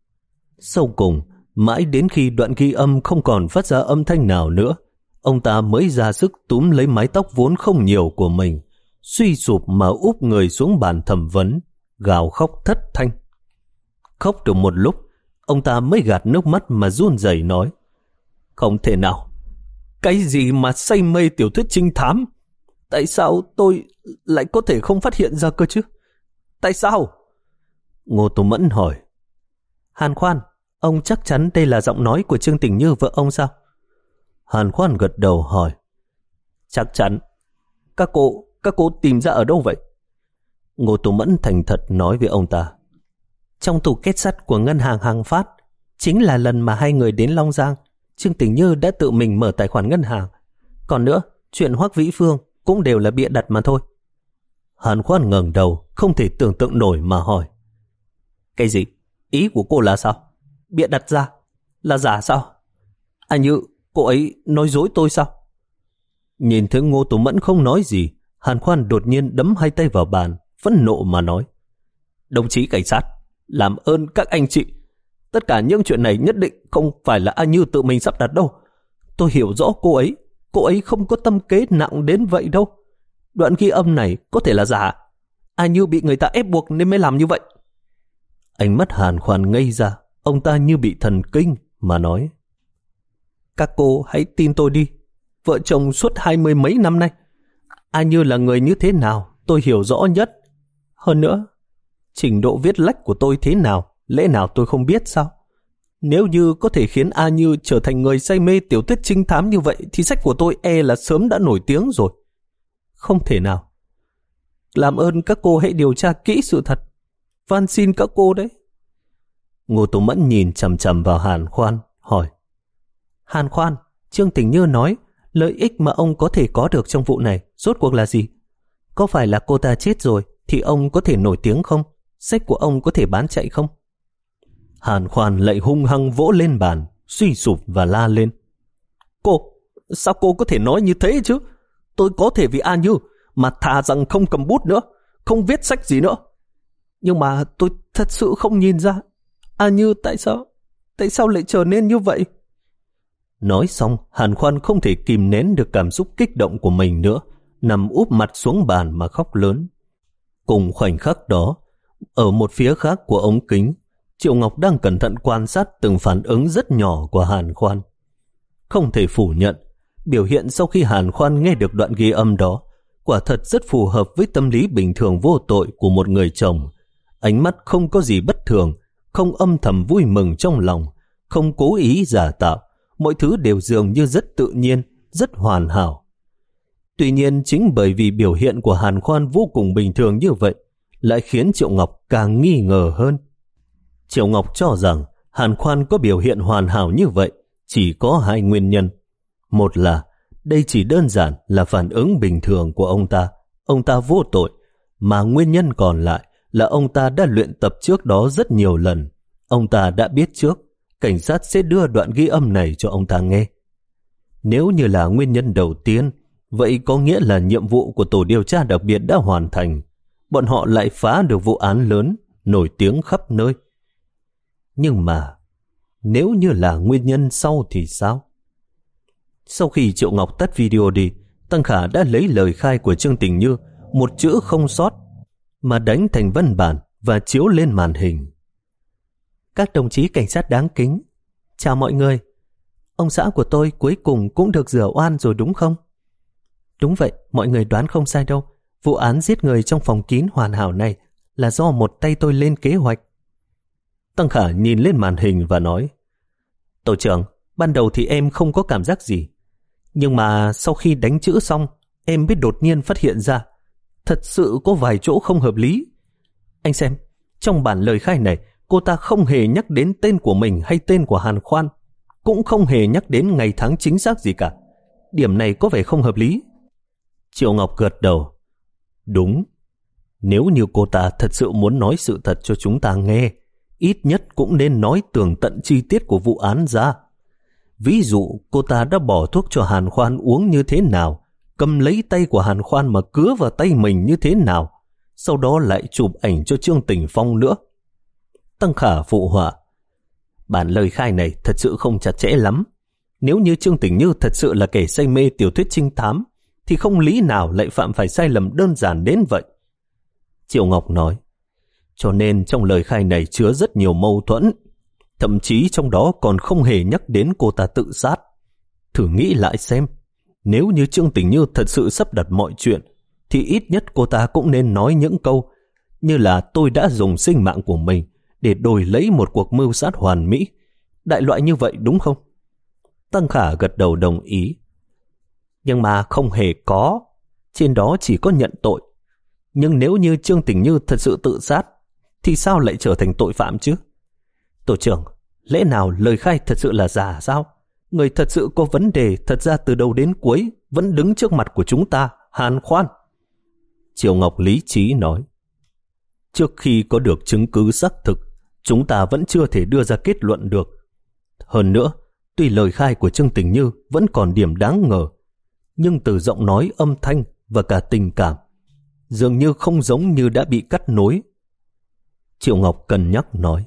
Sau cùng, mãi đến khi đoạn ghi âm không còn phát ra âm thanh nào nữa, ông ta mới ra sức túm lấy mái tóc vốn không nhiều của mình, suy sụp mà úp người xuống bàn thẩm vấn, gào khóc thất thanh. Khóc được một lúc, ông ta mới gạt nước mắt mà run rẩy nói: Không thể nào, cái gì mà say mê tiểu thuyết trinh thám? Tại sao tôi lại có thể không phát hiện ra cơ chứ? Tại sao? Ngô Tô Mẫn hỏi. Hàn Khoan, ông chắc chắn đây là giọng nói của Trương Tình Như vợ ông sao? Hàn Khoan gật đầu hỏi. Chắc chắn. Các cô, các cô tìm ra ở đâu vậy? Ngô Tô Mẫn thành thật nói với ông ta. Trong tủ kết sắt của ngân hàng Hàng Phát, chính là lần mà hai người đến Long Giang, Trương Tình Như đã tự mình mở tài khoản ngân hàng. Còn nữa, chuyện Hoắc Vĩ Phương cũng đều là bịa đặt mà thôi. Hàn Khoan ngẩng đầu, không thể tưởng tượng nổi mà hỏi. Cái gì? Ý của cô là sao? Bịa đặt ra? Là giả sao? À Như, cô ấy nói dối tôi sao? Nhìn thấy Ngô Tô Mẫn không nói gì, Hàn Khoan đột nhiên đấm hai tay vào bàn, phẫn nộ mà nói. Đồng chí cảnh sát, làm ơn các anh chị, tất cả những chuyện này nhất định không phải là A Như tự mình sắp đặt đâu. Tôi hiểu rõ cô ấy, cô ấy không có tâm kế nặng đến vậy đâu. Đoạn ghi âm này có thể là giả. A Như bị người ta ép buộc nên mới làm như vậy. Ánh mắt Hàn Khoan ngây ra, ông ta như bị thần kinh mà nói. Các cô hãy tin tôi đi, vợ chồng suốt hai mươi mấy năm nay, A Như là người như thế nào tôi hiểu rõ nhất. Hơn nữa, trình độ viết lách của tôi thế nào, lẽ nào tôi không biết sao? Nếu như có thể khiến A Như trở thành người say mê tiểu thuyết trinh thám như vậy thì sách của tôi e là sớm đã nổi tiếng rồi. Không thể nào. Làm ơn các cô hãy điều tra kỹ sự thật. Van xin các cô đấy. Ngô Tô Mẫn nhìn chằm chằm vào Hàn Khoan, hỏi. Hàn Khoan, Trương Tình Như nói lợi ích mà ông có thể có được trong vụ này rốt cuộc là gì? Có phải là cô ta chết rồi thì ông có thể nổi tiếng không? Sách của ông có thể bán chạy không? Hàn Khoan lại hung hăng vỗ lên bàn, suy sụp và la lên. Cô, sao cô có thể nói như thế chứ? Tôi có thể vì A Như mà thà rằng không cầm bút nữa, không viết sách gì nữa. Nhưng mà tôi thật sự không nhìn ra A Như tại sao, tại sao lại trở nên như vậy? Nói xong, Hàn Khoan không thể kìm nén được cảm xúc kích động của mình nữa, nằm úp mặt xuống bàn mà khóc lớn. Cùng khoảnh khắc đó, ở một phía khác của ống kính, Triệu Ngọc đang cẩn thận quan sát từng phản ứng rất nhỏ của Hàn Khoan. Không thể phủ nhận, biểu hiện sau khi Hàn Khoan nghe được đoạn ghi âm đó quả thật rất phù hợp với tâm lý bình thường vô tội của một người chồng. Ánh mắt không có gì bất thường, không âm thầm vui mừng trong lòng, không cố ý giả tạo, mọi thứ đều dường như rất tự nhiên, rất hoàn hảo. Tuy nhiên chính bởi vì biểu hiện của Hàn Khoan vô cùng bình thường như vậy, lại khiến Triệu Ngọc càng nghi ngờ hơn. Triệu Ngọc cho rằng Hàn Khoan có biểu hiện hoàn hảo như vậy chỉ có hai nguyên nhân. Một là đây chỉ đơn giản là phản ứng bình thường của ông ta, ông ta vô tội, mà nguyên nhân còn lại là ông ta đã luyện tập trước đó rất nhiều lần. Ông ta đã biết trước cảnh sát sẽ đưa đoạn ghi âm này cho ông ta nghe. Nếu như là nguyên nhân đầu tiên, vậy có nghĩa là nhiệm vụ của tổ điều tra đặc biệt đã hoàn thành. Bọn họ lại phá được vụ án lớn, nổi tiếng khắp nơi. Nhưng mà, nếu như là nguyên nhân sau thì sao? Sau khi Triệu Ngọc tắt video đi, Tăng Khả đã lấy lời khai của Trương Tình Như, một chữ không sót, mà đánh thành văn bản và chiếu lên màn hình. Các đồng chí cảnh sát đáng kính, chào mọi người. Ông xã của tôi cuối cùng cũng được rửa oan rồi đúng không? Đúng vậy, mọi người đoán không sai đâu. Vụ án giết người trong phòng kín hoàn hảo này là do một tay tôi lên kế hoạch. Tăng Khả nhìn lên màn hình và nói, tổ trưởng, ban đầu thì em không có cảm giác gì. Nhưng mà sau khi đánh chữ xong, em biết đột nhiên phát hiện ra thật sự có vài chỗ không hợp lý. Anh xem, trong bản lời khai này, cô ta không hề nhắc đến tên của mình hay tên của Hàn Khoan, cũng không hề nhắc đến ngày tháng chính xác gì cả. Điểm này có vẻ không hợp lý. Triệu Ngọc gật đầu. Đúng, nếu như cô ta thật sự muốn nói sự thật cho chúng ta nghe, ít nhất cũng nên nói tường tận chi tiết của vụ án ra. Ví dụ cô ta đã bỏ thuốc cho Hàn Khoan uống như thế nào, cầm lấy tay của Hàn Khoan mà cứa vào tay mình như thế nào, sau đó lại chụp ảnh cho Trương Tình Phong nữa. Tăng Khả phụ họa, bản lời khai này thật sự không chặt chẽ lắm. Nếu như Trương Tình Như thật sự là kẻ say mê tiểu thuyết trinh thám, thì không lý nào lại phạm phải sai lầm đơn giản đến vậy. Triệu Ngọc nói, cho nên trong lời khai này chứa rất nhiều mâu thuẫn, thậm chí trong đó còn không hề nhắc đến cô ta tự sát. Thử nghĩ lại xem, nếu như Trương Tình Như thật sự sắp đặt mọi chuyện, thì ít nhất cô ta cũng nên nói những câu như là tôi đã dùng sinh mạng của mình để đổi lấy một cuộc mưu sát hoàn mỹ. Đại loại như vậy đúng không? Tăng Khả gật đầu đồng ý. Nhưng mà không hề có, trên đó chỉ có nhận tội. Nhưng nếu như Trương Tình Như thật sự tự sát, thì sao lại trở thành tội phạm chứ? Tổ trưởng, lẽ nào lời khai thật sự là giả sao? Người thật sự có vấn đề thật ra từ đầu đến cuối vẫn đứng trước mặt của chúng ta, Hàn Khoan. Triệu Ngọc lý trí nói, trước khi có được chứng cứ xác thực, chúng ta vẫn chưa thể đưa ra kết luận được. Hơn nữa, tuy lời khai của Trương Tình Như vẫn còn điểm đáng ngờ, nhưng từ giọng nói, âm thanh và cả tình cảm, dường như không giống như đã bị cắt nối. Triệu Ngọc cân nhắc nói,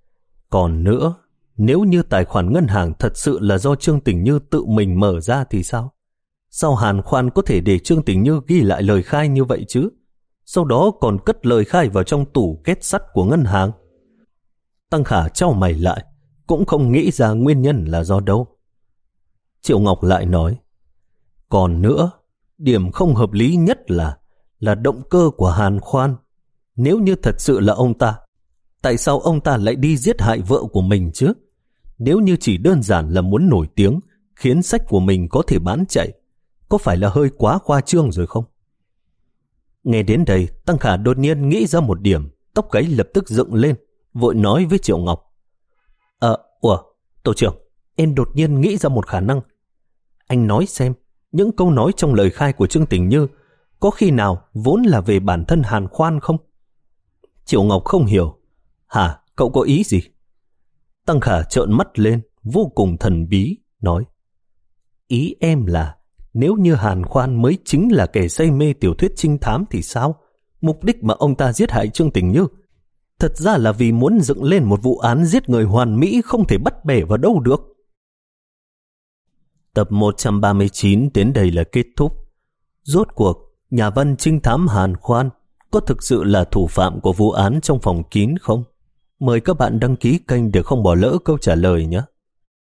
còn nữa, nếu như tài khoản ngân hàng thật sự là do Trương Tình Như tự mình mở ra thì sao? Sao Hàn Khoan có thể để Trương Tình Như ghi lại lời khai như vậy chứ? Sau đó còn cất lời khai vào trong tủ két sắt của ngân hàng? Tăng Khả chau mày lại, cũng không nghĩ ra nguyên nhân là do đâu. Triệu Ngọc lại nói, còn nữa, điểm không hợp lý nhất là là động cơ của Hàn Khoan. Nếu như thật sự là ông ta, tại sao ông ta lại đi giết hại vợ của mình chứ? Nếu như chỉ đơn giản là muốn nổi tiếng, khiến sách của mình có thể bán chạy, có phải là hơi quá khoa trương rồi không? Nghe đến đây, Tăng Khả đột nhiên nghĩ ra một điểm, tóc gáy lập tức dựng lên, vội nói với Triệu Ngọc. Ờ, ủa, tổ trưởng, em đột nhiên nghĩ ra một khả năng. Anh nói xem, những câu nói trong lời khai của Trương Tình Như có khi nào vốn là về bản thân Hàn Khoan không? Triệu Ngọc không hiểu. Hả, cậu có ý gì? Tăng Khả trợn mắt lên, vô cùng thần bí, nói, ý em là nếu như Hàn Khoan mới chính là kẻ say mê tiểu thuyết trinh thám thì sao? Mục đích mà ông ta giết hại Trương Tình Như thật ra là vì muốn dựng lên một vụ án giết người hoàn mỹ không thể bắt bẻ vào đâu được. Tập một trăm ba mươi chín đến đây là kết thúc. Rốt cuộc, nhà văn trinh thám Hàn Khoan có thực sự là thủ phạm của vụ án trong phòng kín không? Mời các bạn đăng ký kênh để không bỏ lỡ câu trả lời nhé.